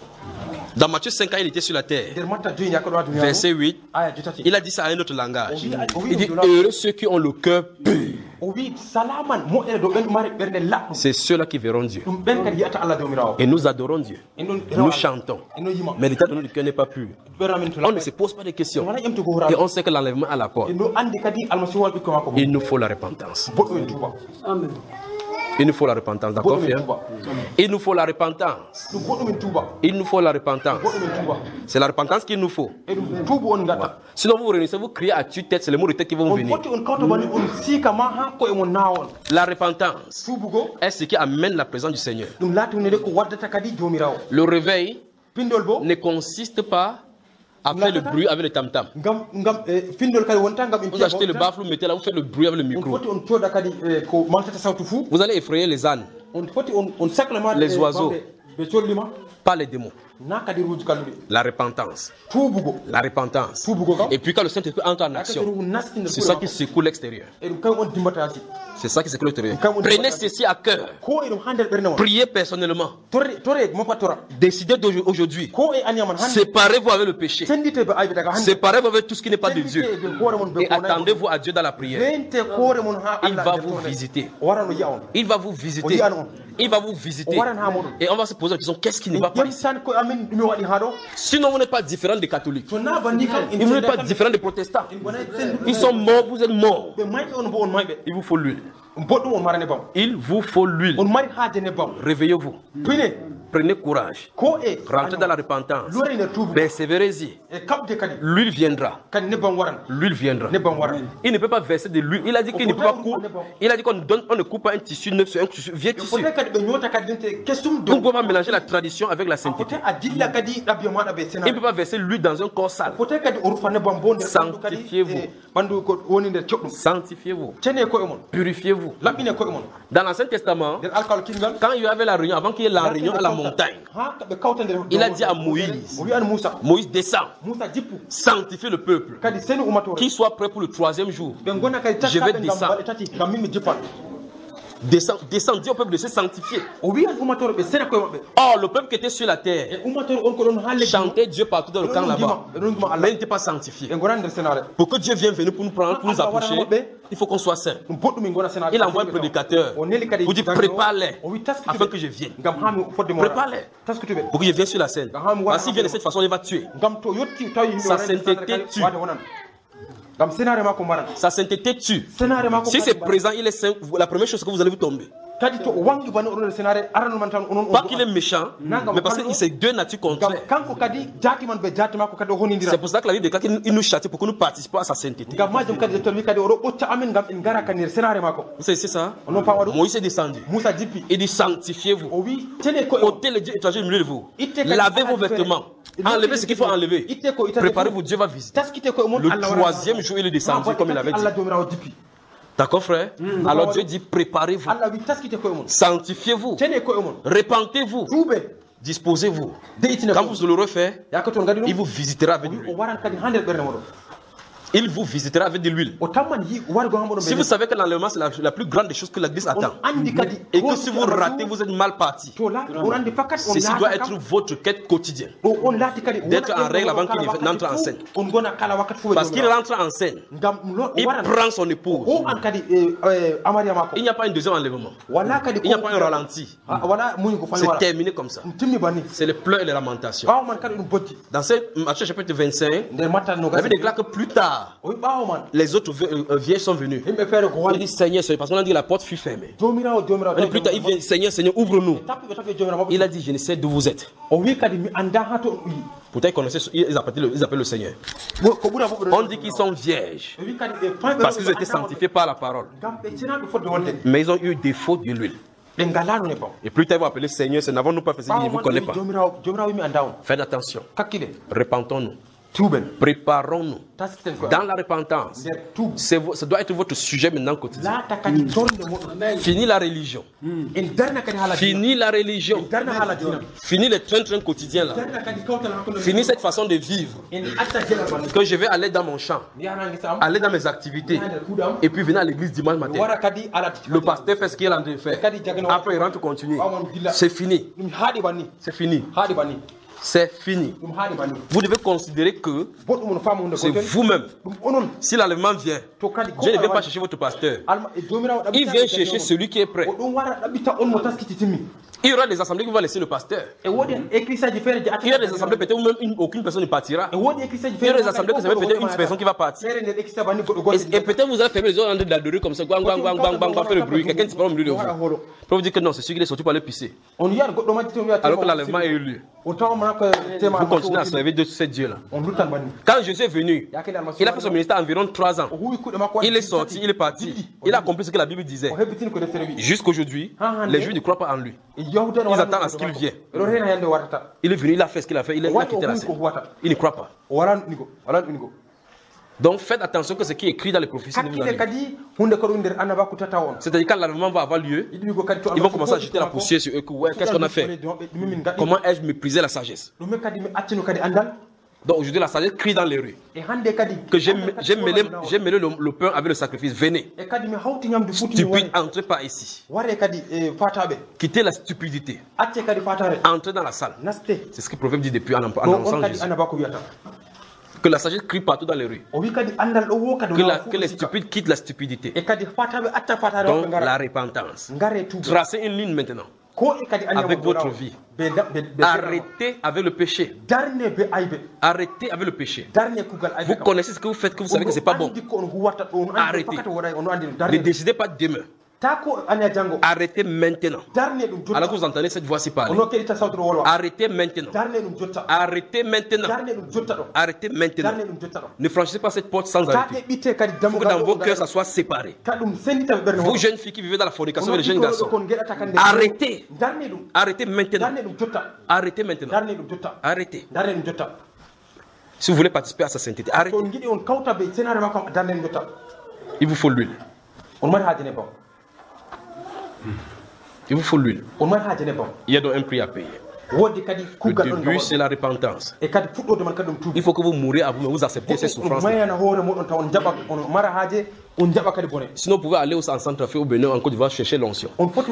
Speaker 1: Dans Matthieu cinq, quand il était sur la terre,
Speaker 4: nder matta joyi yakka ɗo ha duniyaru
Speaker 1: verset huit,
Speaker 4: aya jotati
Speaker 1: il a dit ça à un autre langage.
Speaker 4: o wi
Speaker 1: Il dit heureux ceux qui ont le cœur pur.
Speaker 4: o wi salaman moƴƴere dow ɓen mari ɓernde laɓɗum
Speaker 1: C'est ceux-là qui verront Dieu.
Speaker 4: ɗum ɓen kadi yiyata Allah jomirawo
Speaker 1: Et nous adorons Dieu.
Speaker 4: en ɗon
Speaker 1: Nous chantons.
Speaker 4: eno yima
Speaker 1: Mais l'état de notre cœur n'est pas pur.
Speaker 4: ɓeramin to
Speaker 1: On ne se pose pas de questions.
Speaker 4: wala ƴemtugo
Speaker 1: Et
Speaker 4: horaɓe
Speaker 1: on sait que l'enlèvement est à la porte.
Speaker 4: en ɗo andi kadi almasihu wal ɓikko makko
Speaker 1: Il nous faut la repentance.
Speaker 4: boɗɗo en tuuba
Speaker 1: Il nous faut la repentance, d'accord,
Speaker 4: boɗɗum en
Speaker 1: frère?
Speaker 4: tuuba
Speaker 1: Il nous faut la repentance.
Speaker 4: ɗum goɗɗum en tuuba
Speaker 1: Il nous faut la repentance.
Speaker 4: goɗɗum en tuuba
Speaker 1: C'est la repentance qu'il nous faut.
Speaker 4: e ɗum tuubu on gatta
Speaker 1: Sinon, vous vous réunissez, vous criez à tue-tête, c'est les mots de tête qui vont
Speaker 4: on
Speaker 1: venir.
Speaker 4: foti on kawta banni on siika ma ha koye mon nawon
Speaker 1: La repentance
Speaker 4: tuubugo
Speaker 1: est ce qui amène la présence du Seigneur.
Speaker 4: ɗum laati hunde nde ko waddata kadi jomirawo
Speaker 1: Le réveil
Speaker 4: pindol bo
Speaker 1: ne consiste pas à faire le bruit avec le tam-tam.
Speaker 4: ngam ngam e findol kadi wonta ngam
Speaker 1: Vous achetez le baffle, vous mettez là, vous faites le bruit avec le
Speaker 4: on
Speaker 1: micro.
Speaker 4: foti on cooda kadi e ko maltata sawtu fuu
Speaker 1: Vous allez effrayer les ânes,
Speaker 4: on foti on on saclement
Speaker 1: Les oiseaux.
Speaker 4: ɓe collima
Speaker 1: pas les démons.
Speaker 4: na kadi ruuji kalluɗe
Speaker 1: La repentance.
Speaker 4: tuubugo
Speaker 1: La repentance.
Speaker 4: tuubugo kam
Speaker 1: Et puis quand le Saint-Esprit entre en
Speaker 4: kadi
Speaker 1: action,
Speaker 4: ruhu nasti nder
Speaker 1: c'est ça
Speaker 4: ɓuura
Speaker 1: qui secoue l'extérieur.
Speaker 4: e ɗum kañum on dimbata yasi
Speaker 1: C'est ça qui secoue l'extérieur.
Speaker 4: Quand on dit-
Speaker 1: Prenez ceci à cœur.
Speaker 4: ko e ɗum ha nder ɓernde mon
Speaker 1: Priez personnellement.
Speaker 4: torre torre mo pat tora
Speaker 1: Décidez d'aujourd'hui.
Speaker 4: ko e aniyaman hande
Speaker 1: Séparez-vous avec le péché.
Speaker 4: sendite ɓe ayɓe daga hande
Speaker 1: Séparez-vous avec tout ce qui n'est pas de
Speaker 4: sendite
Speaker 1: Dieu.
Speaker 4: ɓe hoore mon ɓe
Speaker 1: Et attendez-vous à Dieu dans la prière.
Speaker 4: rente hoore mon ha
Speaker 1: Il
Speaker 4: Allah
Speaker 1: va
Speaker 4: nder
Speaker 1: vous
Speaker 4: torre.
Speaker 1: visiter.
Speaker 4: o warano yiya on
Speaker 1: Il va vous visiter. Il va vous visiter. Et on va se poser la question, qu'est-ce qui ne va pas
Speaker 4: ƴem
Speaker 1: ici?
Speaker 4: tan ko amin ɗumi waɗi ha ɗo
Speaker 1: Sinon, vous n'êtes pas différent des catholiques.
Speaker 4: to na banni kam
Speaker 1: Et vous n'êtes pas différent des protestants. Ils sont morts, vous êtes morts.
Speaker 4: ɓe mayɓe on bo on mayɓe
Speaker 1: Il vous faut l'huile.
Speaker 4: boɗɗum on mara nebbam
Speaker 1: Il vous faut l'huile.
Speaker 4: on mari haaje nebbam
Speaker 1: Réveillez-vous.
Speaker 4: pine
Speaker 1: Prenez courage.
Speaker 4: ko e
Speaker 1: Rentrez dans la repentance.
Speaker 4: lore nder tuubu
Speaker 1: Persévérez-y.
Speaker 4: e kabde kadi
Speaker 1: L'huile viendra.
Speaker 4: kadi nebbam waran
Speaker 1: L'huile viendra.
Speaker 4: nebbam waran
Speaker 1: Il ne peut pas verser de l'huile. Il a dit qu'il ne peut pas couper. Il a dit qu'on donne, on ne coupe pas un tissu neuf sur un tissu, vieux tissu.
Speaker 4: fote kadi ɓe ñoota kadi dente kesum
Speaker 1: Vous ne pouvez pas mélanger la tradition avec la
Speaker 4: fote
Speaker 1: sainteté.
Speaker 4: a dilla kadi ɗaɓɓe maɗa ɓe
Speaker 1: Il ne
Speaker 4: sénat
Speaker 1: peut pas verser l'huile dans un corps sale.
Speaker 4: fote kadi o rufa nebbam bo nder ɓandu kadi
Speaker 1: Sanctifiez-vous.
Speaker 4: e ɓandu ko woni nder coɗɗum
Speaker 1: Sanctifiez-vous.
Speaker 4: cene koye mon
Speaker 1: Purifiez-vous.
Speaker 4: laɓɓine koye mon
Speaker 1: Dans l'Ancien Testament,
Speaker 4: nder alkawal kingal
Speaker 1: quand il y avait la réunion, avant qu'il y ait la réunion à la montagne,
Speaker 4: ha ɓe kawta nder
Speaker 1: il a dit à Moïse,
Speaker 4: o wi an moussa
Speaker 1: Moïse descend,
Speaker 4: moussa jippu
Speaker 1: sanctifie le peuple,
Speaker 4: kadi seni umatore
Speaker 1: qu'il soit prêt pour le troisième jour.
Speaker 4: ɓe gona kadi
Speaker 1: Je vais
Speaker 4: taskaɓe ngam
Speaker 1: descendre.
Speaker 4: balɗe tati ngam min mi jippan
Speaker 1: Descend, descend, dis au peuple de se sanctifier.
Speaker 4: o wi an umatore ɓe sena koye maɓɓe
Speaker 1: Or, le peuple qui était sur la
Speaker 4: e
Speaker 1: terre
Speaker 4: umatore on ko ɗon ha leddi
Speaker 1: chantait Dieu partout dans le camp là-bas,
Speaker 4: ɓe ɗon gima
Speaker 1: mais
Speaker 4: allah
Speaker 1: il n'était pas sanctifié.
Speaker 4: ɓe gonani nder senare
Speaker 1: Pour que Dieu vienne venir pour nous prendre, pour nous approcher, il faut qu'on soit saint.
Speaker 4: ɗum boɗɗum min gona senare
Speaker 1: Il envoie un prédicateur
Speaker 4: o neli kadi
Speaker 1: pour dire
Speaker 4: jangɗo,
Speaker 1: prépare-les
Speaker 4: o wi
Speaker 1: afin
Speaker 4: taskituɓe
Speaker 1: que je vienne.
Speaker 4: ngam ha mi fodde mo
Speaker 1: Prépare-les
Speaker 4: taskituɓe
Speaker 1: pour que je vienne sur la scène. Parce qu'il vient de cette façon, il va tuer.
Speaker 4: ngam to yetti tawi yimɓe
Speaker 1: Sa
Speaker 4: wonani nder
Speaker 1: sainteté
Speaker 4: senare kadi
Speaker 1: tue.
Speaker 4: wade wonan ngam senare makko mbaran
Speaker 1: Sa sainteté tue.
Speaker 4: senare makko
Speaker 1: Si
Speaker 4: kadi
Speaker 1: c'est
Speaker 4: mbaran.
Speaker 1: présent, il est saint, la première chose que vous allez vous tomber.
Speaker 4: kadi to o wangi bani oɗon nder senare arano man tan onon
Speaker 1: Pas qu'il est méchant,
Speaker 4: Nangam,
Speaker 1: mais parce que
Speaker 4: pardon.
Speaker 1: c'est deux natures
Speaker 4: ngam
Speaker 1: contraires.
Speaker 4: kanko kadi jaati man ɓe jaati makko kadi o honidira
Speaker 1: C'est pour ça que la Bible déclare qu'il nous châtie pour que nous participions à sa sainteté.
Speaker 4: ngam majum kadi ƴetton wi kadi oɗo ɓocca amen ngam en gara kadi nder senare makko
Speaker 1: Vous savez, c'est ça?
Speaker 4: onon pawa ɗum
Speaker 1: Moïse est descendu.
Speaker 4: moussa jippi
Speaker 1: Il dit sanctifiez-vous.
Speaker 4: o wi tene koye
Speaker 1: Ôtez les dieux étrangers du milieu de vous.
Speaker 4: Itte kadi
Speaker 1: Lavez
Speaker 4: ko
Speaker 1: vos
Speaker 4: adi fere.
Speaker 1: vêtements.
Speaker 4: Itte
Speaker 1: Enlevez ce qu'il faut
Speaker 4: ko-
Speaker 1: enlever.
Speaker 4: itte ko itade
Speaker 1: Préparez-vous,
Speaker 4: fu.
Speaker 1: Dieu va visiter.
Speaker 4: taskite koye mon
Speaker 1: Le
Speaker 4: Allah waɗa-
Speaker 1: troisième jour, il est descendu,
Speaker 4: Ha,
Speaker 1: comme il avait dit.
Speaker 4: Allah jomirawo jippi
Speaker 1: D'accord, frère? Alors Dieu dit préparez-vous.
Speaker 4: Allah wi taskite koye mon
Speaker 1: Sanctifiez-vous.
Speaker 4: tene koye mon
Speaker 1: Repentez-vous.
Speaker 4: tuuɓe
Speaker 1: Disposez-vous.
Speaker 4: deitine
Speaker 1: Quand vous l'aurez fait,
Speaker 4: yakka toon kadi
Speaker 1: il
Speaker 4: ɗum
Speaker 1: vous visitera avec
Speaker 4: o
Speaker 1: lui.
Speaker 4: waran kadi ha nder ɓerde moɗon
Speaker 1: Il vous visitera avec de l'huile. Si vous savez que l'enlèvement c'est la, la plus grande des choses que l'Église attend, et que si vous ratez, vous êtes mal parti, ceci doit être votre quête quotidienne, d'être en règle avant qu'il n'entre en scène. Parce qu'il rentre en scène, il prend son épouse. Il n'y a pas un deuxième enlèvement. Il n'y a pas un ralenti. C'est terminé comme ça. C'est les pleurs et les lamentations. Dans ce Matthieu chapitre vingt-cinq, la Bible déclare que plus tard, les autres vieilles sont venus. Il dit Seigneur, Seigneur, parce qu'on a dit que la porte fut fermée. Et plus tard, il vient Seigneur, Seigneur, ouvre-nous. Il a dit je ne sais d'où vous êtes. Pourtant, ils connaissaient, ils appellent le, ils appellent le Seigneur. On dit qu'ils sont vierges parce qu'ils étaient sanctifiés par la parole. Mais ils ont eu défaut de l'huile. Et plus tard, ils vont appeler Seigneur, c'est n'avons-nous pas fait ça, ils ne vous connaissent pas. Faites attention. Repentons-nous. Préparons-nous dans la repentance. Ça doit être votre sujet maintenant quotidien. Fini la religion. Fini la religion. Fini les train-train quotidiens là. Fini cette façon de vivre. Que je vais aller dans mon champ, aller dans mes activités, et puis venir à l'église dimanche matin. Le pasteur fait ce qu'il a en train de faire. Après il rentre continuer. C'est fini. C'est fini. C'est fini. Vous devez considérer que c'est vous-même. Si l'enlèvement vient, Dieu ne vient pas chercher votre pasteur. Il vient chercher celui qui est prêt. Il y aura des assemblées qui vont laisser le pasteur. Il y aura des assemblées peut-être où même une, aucune personne ne partira. Il y aura des assemblées que c'est peut-être une personne qui va partir. Et, et peut-être vous allez fermer les autres dans le comme ça, bang, bang, bang, bang, bang, bang, faire le bruit. Quelqu'un ne se parle au milieu de vous. Pour vous dire que non, c'est celui qui est sorti pour aller pisser. Alors que l'enlèvement a eu lieu. Vous continuez à servir de ce Dieu-là. Quand Jésus est venu, il a fait son ministère environ trois ans. Il est sorti, il est parti. Il a accompli ce que la Bible disait. Jusqu'aujourd'hui, les Juifs ne croient pas en lui. Ils attendent à ce qu'il vienne. Il est venu, il a fait ce qu'il a fait, il a quitté la scène. Il ne croit pas. Donc faites attention que ce qui est écrit dans les prophéties ne vous arrive. C'est-à-dire quand l'enlèvement va avoir lieu, ils vont commencer à jeter la poussière sur eux. Ouais, qu'est-ce qu'on a fait? Comment ai-je méprisé la sagesse? Donc aujourd'hui la sagesse crie dans les rues que j'ai mêlé, mêlé le, le pain avec le sacrifice. Venez. Stupide, entrez pas ici. Quittez la stupidité. Entrez dans la salle. C'est ce que le prophète dit depuis en annonçant Jésus. Que la sagesse crie partout dans les rues. Que, la, que les stupides quittent la stupidité. Donc la repentance. Tracez une ligne maintenant avec votre vie. Arrêtez avec le péché. Arrêtez avec le péché. Vous connaissez ce que vous faites, que vous savez que ce n'est pas bon. Arrêtez. Ne décidez pas demain. Arrêtez maintenant. Alors que vous entendez cette voix-ci parler. Arrêtez maintenant. Arrêtez maintenant. Arrêtez maintenant. Ne franchissez pas cette porte sans arrêter. Il faut que dans vos cœurs ça soit séparé. Vous jeunes filles qui vivez dans la fornication avec les jeunes garçons. Arrêtez. Arrêtez maintenant. Arrêtez maintenant. Arrêtez. Si vous voulez participer à sa sainteté, arrêtez. Il vous faut l'huile. Il vous faut l'huile. Il y a donc un prix à payer. Le début, c'est la repentance. Il faut que vous mouriez à vous, vous acceptez ces souffrances. Sinon, vous pouvez aller au Centrafrique, au Bénin, en Côte d'Ivoire, chercher l'onction.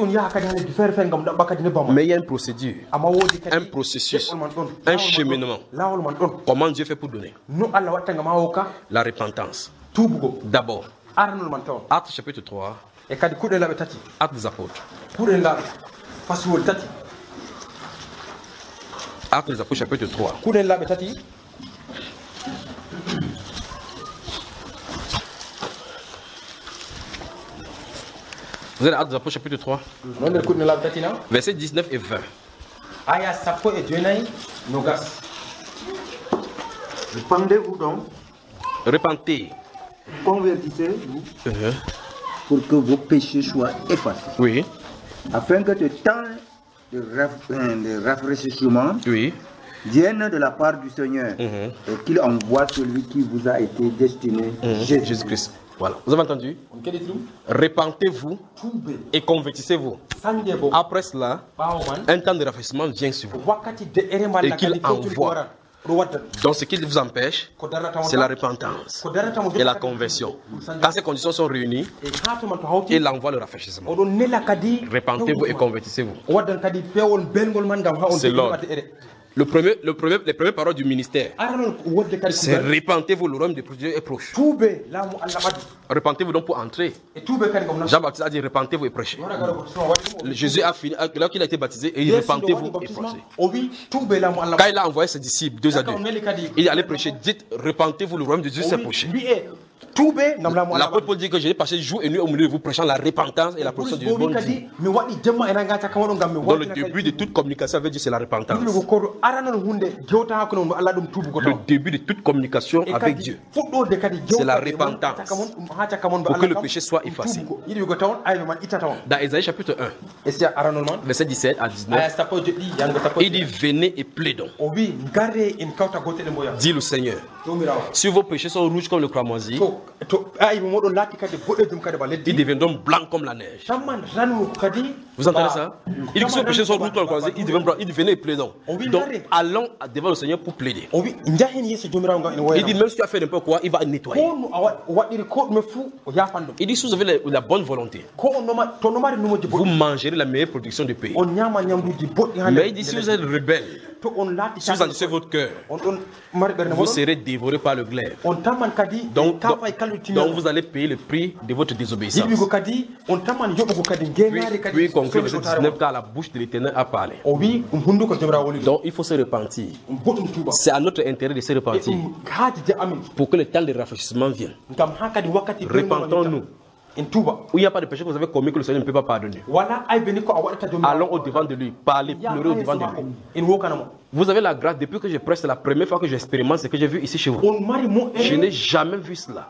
Speaker 1: Mais il y a une procédure, un processus, un cheminement. Comment Dieu fait pour donner? La repentance. D'abord, Actes chapitre trois. Actes des apôtres. Actes des apôtres chapitre trois. Vous avez Actes des apôtres chapitre trois. Versets dix-neuf et vingt.
Speaker 3: Répandez-vous donc.
Speaker 1: Repentez.
Speaker 3: Convertissez-vous.
Speaker 1: Uh-huh.
Speaker 3: Pour que vos péchés soient effacés.
Speaker 1: Oui.
Speaker 3: Afin que le temps de, raf de rafraîchissement
Speaker 1: oui.
Speaker 3: vienne de la part du Seigneur
Speaker 1: uh-huh.
Speaker 3: et qu'il envoie celui qui vous a été destiné,
Speaker 1: uh-huh.
Speaker 3: Jésus.
Speaker 1: Jésus-Christ. Voilà. Vous avez entendu? Repentez-vous et convertissez-vous. Après cela, un temps de rafraîchissement vient sur vous et qu'il envoie Donc ce qui vous empêche, c'est la repentance et la conversion. Quand ces conditions sont réunies, il envoie le rafraîchissement. Repentez-vous et convertissez-vous. C'est l'ordre. Le premier, le premier, les premières paroles du ministère, c'est repentez-vous, le royaume de Dieu est proche. Repentez-vous donc pour entrer. Jean-Baptiste a dit repentez-vous et prêchez. Jésus a fini, là qu'il a été baptisé, et il repentez-vous et prêchez. Quand il a envoyé ses disciples, deux à deux, il allait prêcher, dites repentez-vous, le royaume de Dieu s'est proche. L'apôtre Paul dit que j'ai passé jour et nuit au milieu de vous prêchant la repentance et la procession du bon Dieu. Donc le début de toute communication avec Dieu, c'est la repentance. Le début de toute communication avec Dieu, c'est la repentance pour que le péché soit effacé. Dans Ésaïe chapitre un, verset dix-sept à dix-neuf, il dit venez et plaidons. Dit le Seigneur, si vos péchés sont rouges comme le cramoisi, ils deviendront blancs comme la neige. Vous entendez ça? Il dit que si vos péchés sont rouges comme le cramoisi, ils deviennent blancs. Il dit venez et plaidons. Donc allons devant le Seigneur pour plaider. Il dit même si tu as fait n'importe quoi, il va nettoyer. Il dit si vous avez la bonne volonté, vous mangerez la meilleure production du pays. Mais il dit si vous êtes rebelle, si vous endurcissez votre cœur, vous serez dévoré par le glaive. Donc, donc, donc vous allez payer le prix de votre désobéissance. Puis, puis conclut verset dix-neuf, car la bouche de l'Éternel a parlé. Donc il faut se repentir. C'est à notre intérêt de se repentir pour que le temps de rafraîchissement vienne. Repentons-nous. Où il n'y a pas de péché que vous avez commis que le Seigneur ne peut pas pardonner. Allons au devant de lui, parlez, pleurez au devant de lui. Vous avez la grâce, depuis que je prêche, c'est la première fois que j'expérimente ce que j'ai vu ici chez vous. Je n'ai jamais vu cela.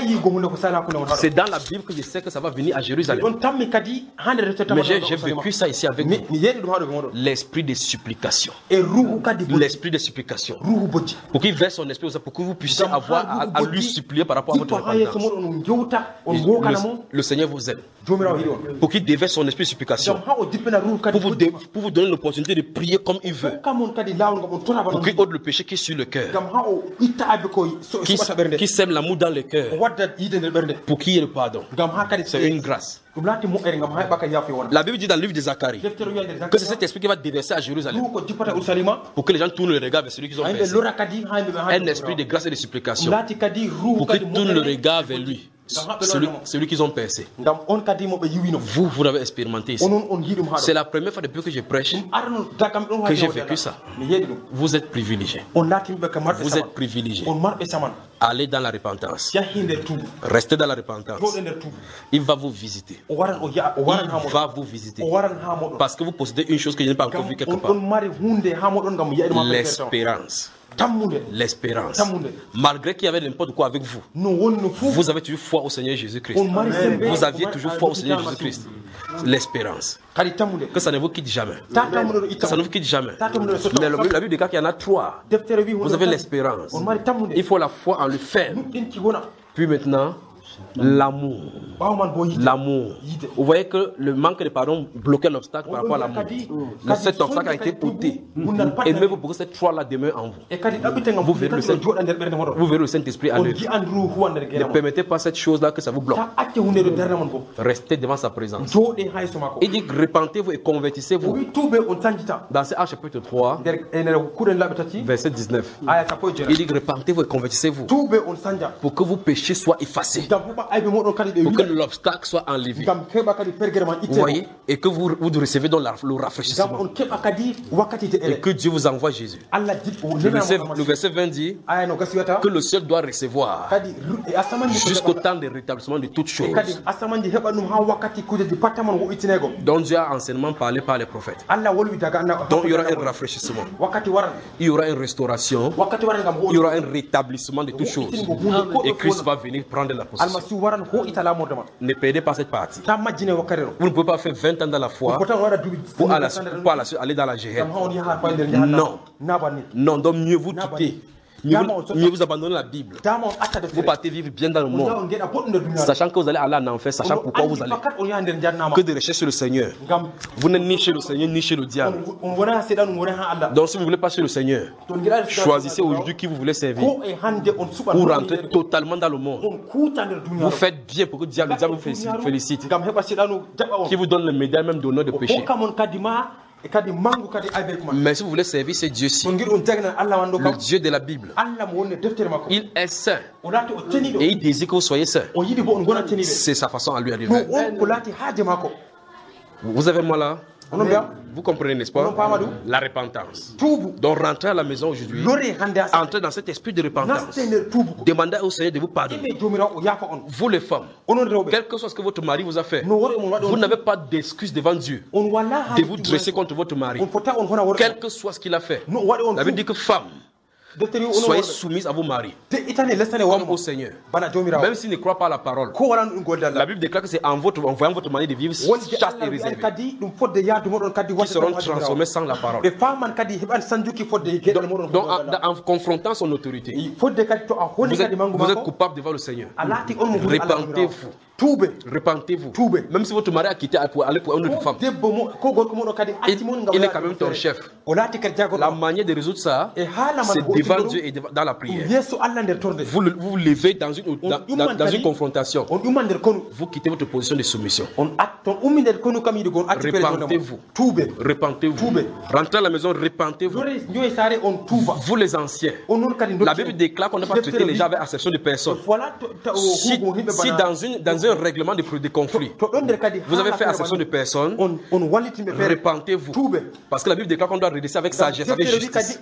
Speaker 1: C'est dans la Bible que je sais que ça va venir à Jérusalem. Mais j'ai vécu ça ici avec vous. L'esprit de supplication. L'esprit de supplication. Pour qu'il verse son esprit, pour que vous puissiez avoir à, à lui supplier par rapport à votre repentance. Le, le Seigneur vous aide. Pour qu'il déverse son esprit de supplication. Pour vous, de, pour vous donner l'opportunité de prier comme il veut. Pour qu'il ôte le péché qui est sur le cœur. Qui, qui sème l'amour dans le cœur. Pour qu'il y ait le pardon. C'est une grâce. La Bible dit dans le livre de Zacharie que c'est cet esprit qui va déverser à Jérusalem pour que les gens tournent le regard vers celui qu'ils ont percé. Un esprit de grâce et de supplication pour qu'ils tournent le regard vers lui. Celui, celui qu'ils ont percé. Vous, vous l'avez expérimenté ici. C'est la première fois depuis que je prêche que j'ai vécu ça. Vous êtes privilégiés. Vous êtes privilégiés. Allez dans la repentance. Restez dans la repentance. Il va vous visiter. Il va vous visiter. Parce que vous possédez une chose que je n'ai pas encore vue quelque part. L'espérance. L'espérance. Malgré qu'il y avait n'importe quoi avec vous, vous avez toujours foi au Seigneur Jésus-Christ. Vous aviez toujours foi au Seigneur Jésus-Christ. L'espérance. Que ça ne vous quitte jamais. Que ça ne vous quitte jamais. Mais la Bible déclare qu'il y en a trois. Vous avez l'espérance. Il faut la foi en le faire. Puis maintenant, l'amour. L'amour. Vous voyez que le manque de pardon bloquait l'obstacle par rapport à l'amour. Cet obstacle a été ôté. Aimez-vous pour que cette foi-là demeure en vous. Vous verrez le Saint-Esprit vous verrez le Saint-Esprit à l'œuvre. Ne permettez pas cette chose-là que ça vous bloque. Restez devant sa présence. Il dit repentez-vous et convertissez-vous. Dans ce Actes chapitre trois, verset dix-neuf. Il dit repentez-vous et convertissez-vous pour que vos péchés soient effacés. Pour que l'obstacle soit enlevé. Vous voyez? Et que vous, vous recevez donc la, le rafraîchissement. Et que Dieu vous envoie Jésus. Le verset, le verset vingt dit que le seul doit recevoir jusqu'au temps de rétablissement de toutes choses. Donc Dieu a enseignement parlé par les prophètes. Donc il y aura un rafraîchissement. Il y aura une restauration. Il y aura un rétablissement de toutes choses. Et Christ va venir prendre la possession. Ne perdez pas cette partie. Vous ne pouvez pas faire vingt ans dans la foi pour à la, pour à la suite aller dans la Géhenne. Non. Non, donc mieux vous quitter. mieux vous, mieux vous abandonner la Bible. Vous partez vivre bien dans le monde, sachant que vous allez aller en enfer, sachant pourquoi vous allez. Que de recherche sur le Seigneur. Vous n'êtes ni chez le Seigneur ni chez le diable. Donc si vous ne voulez pas chez le Seigneur, choisissez aujourd'hui qui vous voulez servir. Pour rentrer totalement dans le monde. Vous faites bien pour que le diable, le diable vous félicite. Qui vous donne le médaille même d'honneur de péché. Mais si vous voulez servir ce Dieu-ci, le Dieu de la Bible, il est saint et il désire que vous soyez saint. C'est sa façon à lui arriver. Vous avez moi là? Vous comprenez, n'est-ce pas? La repentance. Donc rentrez à la maison aujourd'hui, entrez dans cet esprit de repentance. Demandez au Seigneur de vous pardonner. Vous les femmes, quel que soit ce que votre mari vous a fait, vous n'avez pas d'excuse devant Dieu de vous dresser contre votre mari. Quel que soit ce qu'il a fait. La Bible dit que femme, soyez soumise à vos maris comme au Seigneur. Même s'il ne croit pas à la parole. La Bible déclare que c'est en, votre, en voyant votre manière de vivre chaste et réservée qui seront transformés sans la parole. Donc, donc en, en confrontant son autorité, vous êtes, vous êtes coupable devant le Seigneur. Repentez-vous. Repentez-vous. Même si votre mari a quitté pour aller pour une autre femme, il, il est quand même ton chef. La manière de résoudre ça, c'est devant Dieu et dans la prière. Vous vous, vous levez dans une, dans, dans, dans une confrontation. Vous quittez votre position de soumission. Repentez-vous. Repentez-vous. Rentrez à la maison, repentez-vous. Vous les anciens. La Bible déclare qu'on n'a pas traité les gens avec acception de personne. Si, si dans, une, dans un règlement de, de conflit, vous avez fait acception de personne, repentez-vous. Parce que la Bible déclare qu'on doit redresser avec sagesse, avec justice.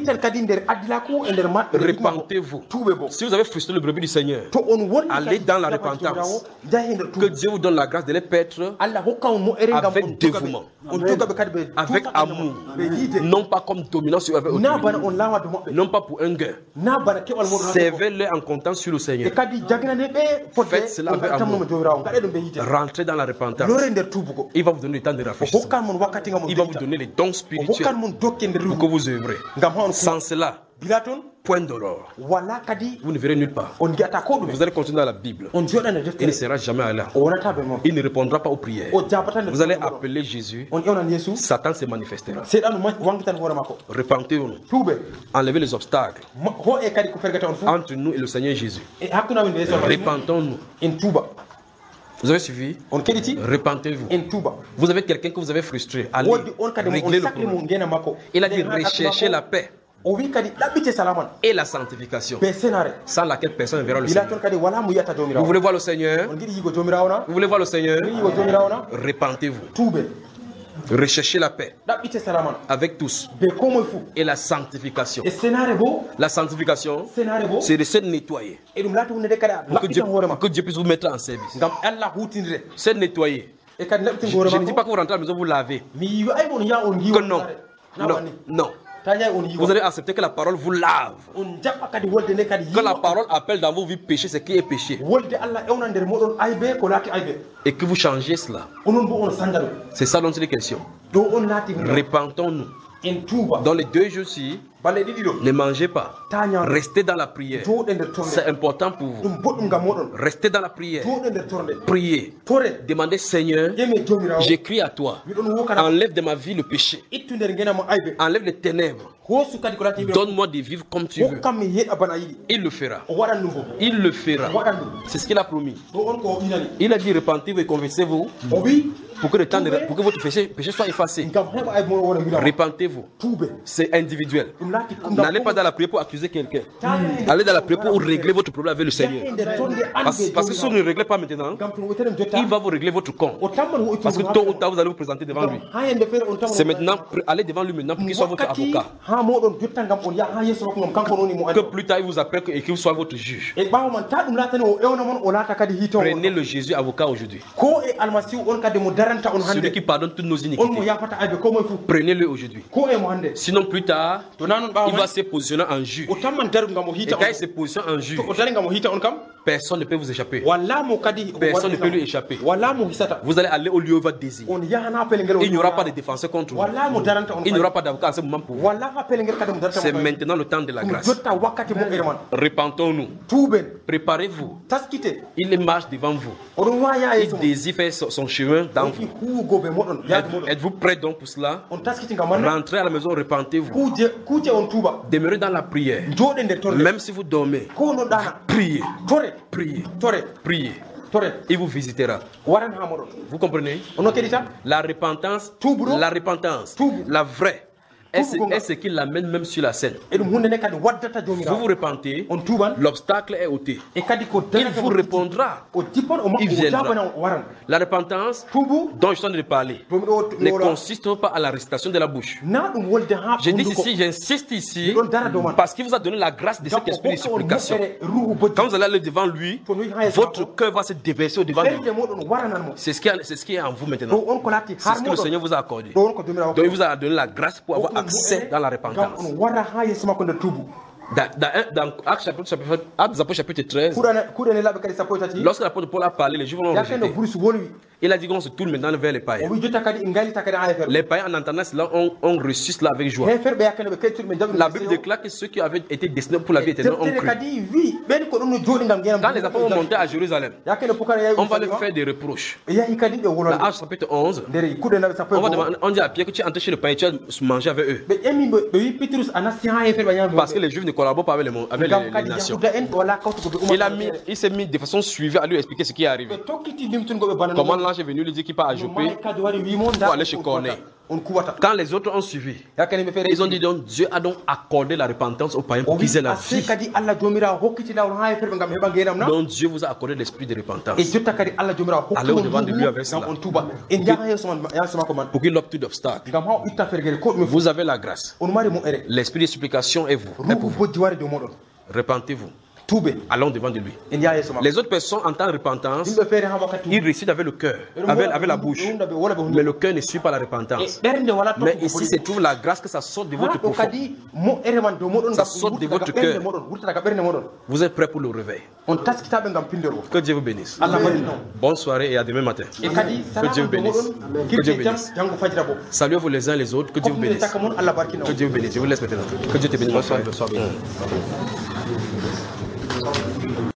Speaker 1: Repentez-vous. Si vous avez frustré le brebis du Seigneur, allez dans la repentance. Que Dieu vous donne la grâce de les paître avec dévouement, avec amour, non pas comme dominant sur eux, non pas pour un gain. Servez-les en comptant sur le Seigneur. Faites cela avec amour. Rentrez dans la repentance. Il va vous donner le temps de rafraîchissement. Il va vous donner les dons spirituels pour que vous œuvrez. Sans cela, point d'horreur. Vous ne verrez nulle part. Vous allez continuer dans la Bible. Il ne sera jamais là. Il ne répondra pas aux prières. Vous allez appeler Jésus. Satan se manifestera. Repentez-vous. Enlevez les obstacles entre nous et le Seigneur Jésus. Repentons-nous. Vous avez suivi? Repentez-vous. Vous avez quelqu'un que vous avez frustré. Allez régler le problème. Il a dit recherchez la paix et la sanctification, sans laquelle personne ne verra le Seigneur. Vous voulez voir le Seigneur? Vous voulez voir le Seigneur? Repentez-vous. Recherchez la paix avec tous et la sanctification. La sanctification, c'est de se nettoyer pour que Dieu, pour que Dieu puisse vous mettre en service. Se nettoyer. Je, je ne dis pas que vous rentrez à la maison, vous lavez. Que non. Non. Non. Vous allez accepter que la parole vous lave. Que la parole appelle dans vos vies péché, c'est qui est péché. Et que vous changez cela. C'est ça dont il est question. Repentons-nous. Dans les deux jours-ci, ne mangez pas. Restez dans la prière. C'est important pour vous. Restez dans la prière. Priez. Demandez, Seigneur, j'écris à toi. Enlève de ma vie le péché. Enlève les ténèbres. Donne-moi de vivre comme tu veux. Il le fera. Il le fera. C'est ce qu'il a promis. Il a dit repentez-vous et convertissez-vous pour que, le temps de, pour que votre péché, péché soit effacé. Repentez-vous. C'est individuel. N'allez pas dans la prière pour accuser quelqu'un. Allez dans la prière pour régler votre problème avec le Seigneur. Parce, parce que si vous ne réglez pas maintenant, il va vous régler votre compte. Parce que tôt ou tard, vous allez vous présenter devant lui. C'est maintenant, allez devant lui maintenant pour qu'il soit votre avocat. Que plus tard il vous appelle et qu'il soit votre juge. Prenez le Jésus avocat aujourd'hui. celui qui pardonne toutes nos iniquités. Prenez-le aujourd'hui. Sinon plus tard, il va se positionner en juge. Et quand il se positionne en juge, personne ne peut vous échapper. Personne ne peut lui échapper. Vous allez aller au lieu où il va désigner. Il n'y aura pas de défenseur contre vous. Il n'y aura pas d'avocat à ce moment pour vous. C'est maintenant le temps de la grâce. Repentons-nous. Préparez-vous. Il marche devant vous. Il désire faire son chemin dans vous. Êtes-vous prêts donc pour cela? Rentrez à la maison, repentez-vous. Demeurez dans la prière. Même si vous dormez, priez. Priez. Priez. Il vous visitera. Vous comprenez? La repentance, la repentance, la vraie, est ce qui l'amène même sur la scène. Vous vous repentez, l'obstacle est ôté. Il vous répondra. Il viendra. La repentance dont je suis en train de parler ne consiste pas à l'arrestation de la bouche. Je dis ici, j'insiste ici, parce qu'il vous a donné la grâce de cet esprit de supplication. Quand vous allez aller devant lui, votre cœur va se déverser au devant de lui. C'est ce qui est en vous maintenant. C'est ce que le Seigneur vous a accordé. Donc il vous a donné la grâce pour avoir accès dans la repentance. Dans, dans, dans Actes chapitre, chapitre, chapitre treize, lorsque l'apôtre Paul a parlé, les Juifs l'ont rejeté. Il a dit qu'on se tourne maintenant vers les païens. Les païens, en entendant cela, ont, ont reçu cela avec joie. La Bible déclare que ceux qui avaient été destinés pour la vie éternelle ont cru. Quand les apôtres vont monter à Jérusalem, on va leur faire des reproches. Dans Actes chapitre onze, on va demander, on dit à Pierre que tu es entré chez les païens, tu as mangé avec eux. Parce que les Juifs ne collaborent pas avec les, avec les, les nations. Il, a mis, il s'est mis de façon suivie à lui expliquer ce qui est arrivé. Comment l'ange est venu lui dire qu'il part à Jopé pour aller chez Corneille. Quand les autres ont suivi, ils ont dit donc Dieu a donc accordé la repentance aux païens pour qu'ils aient la vie. Donc Dieu vous a accordé l'esprit de repentance. Allez au devant de lui avec cela. Pour qu'il obtue d'obstacles. Vous avez la grâce. L'esprit de supplication est vous. Est pour vous. Repentez-vous. Allons devant de lui. Les autres personnes entendent repentance, ils récitent avec le cœur, avec, avec la bouche, mais le cœur ne suit pas la repentance. Mais ici se trouve la grâce que ça sorte de votre profond. Ça sort de votre cœur. Vous êtes prêts pour le réveil. Que Dieu vous bénisse. Bonne soirée et à demain matin. Que Dieu vous bénisse. Que Dieu vous bénisse. Saluez-vous les uns les autres. Que Dieu vous bénisse. Que Dieu vous bénisse. Je vous laisse maintenant. Que Dieu te bénisse. Bonne soirée.